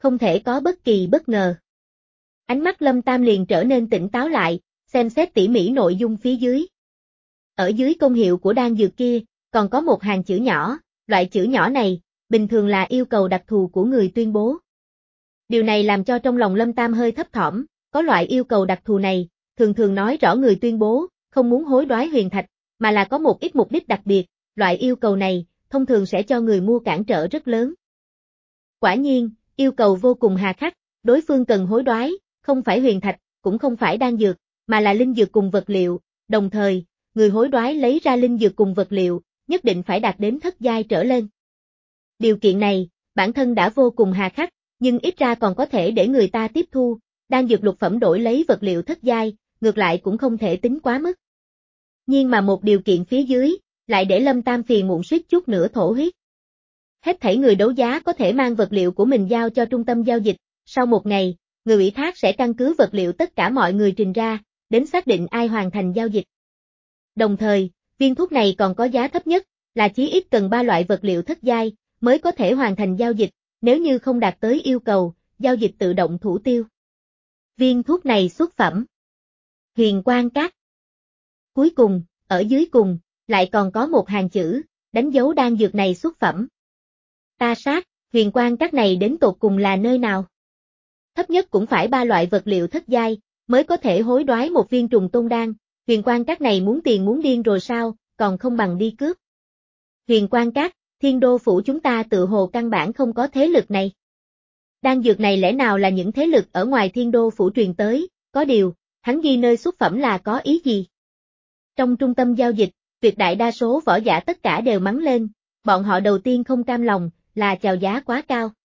S1: không thể có bất kỳ bất ngờ. Ánh mắt Lâm Tam liền trở nên tỉnh táo lại, xem xét tỉ mỉ nội dung phía dưới. Ở dưới công hiệu của đan dược kia, còn có một hàng chữ nhỏ, loại chữ nhỏ này, bình thường là yêu cầu đặc thù của người tuyên bố. Điều này làm cho trong lòng Lâm Tam hơi thấp thỏm, có loại yêu cầu đặc thù này, thường thường nói rõ người tuyên bố, không muốn hối đoái huyền thạch, mà là có một ít mục đích đặc biệt, loại yêu cầu này, thông thường sẽ cho người mua cản trở rất lớn. Quả nhiên, yêu cầu vô cùng hà khắc, đối phương cần hối đoái, không phải huyền thạch, cũng không phải đan dược, mà là linh dược cùng vật liệu, đồng thời, người hối đoái lấy ra linh dược cùng vật liệu, nhất định phải đạt đến thất giai trở lên. Điều kiện này, bản thân đã vô cùng hà khắc, nhưng ít ra còn có thể để người ta tiếp thu, đan dược lục phẩm đổi lấy vật liệu thất giai, ngược lại cũng không thể tính quá mức. Nhưng mà một điều kiện phía dưới, lại để Lâm Tam phiền muộn suýt chút nữa thổ huyết. Hết thảy người đấu giá có thể mang vật liệu của mình giao cho trung tâm giao dịch, sau một ngày, người ủy thác sẽ căn cứ vật liệu tất cả mọi người trình ra, đến xác định ai hoàn thành giao dịch. Đồng thời, viên thuốc này còn có giá thấp nhất, là chí ít cần ba loại vật liệu thất giai, mới có thể hoàn thành giao dịch, nếu như không đạt tới yêu cầu, giao dịch tự động thủ tiêu. Viên thuốc này xuất phẩm. Huyền Quang Các. Cuối cùng, ở dưới cùng, lại còn có một hàng chữ, đánh dấu đan dược này xuất phẩm. Ta sát, Huyền Quang Các này đến tột cùng là nơi nào? Thấp nhất cũng phải ba loại vật liệu thất giai, mới có thể hối đoái một viên trùng tôn đan, Huyền Quang Các này muốn tiền muốn điên rồi sao, còn không bằng đi cướp. Huyền Quang Các, Thiên Đô Phủ chúng ta tự hồ căn bản không có thế lực này. Đan dược này lẽ nào là những thế lực ở ngoài Thiên Đô Phủ truyền tới, có điều, hắn ghi nơi xuất phẩm là có ý gì? Trong trung tâm giao dịch, tuyệt đại đa số võ giả tất cả đều mắng lên, bọn họ đầu tiên không cam lòng, là chào giá quá cao.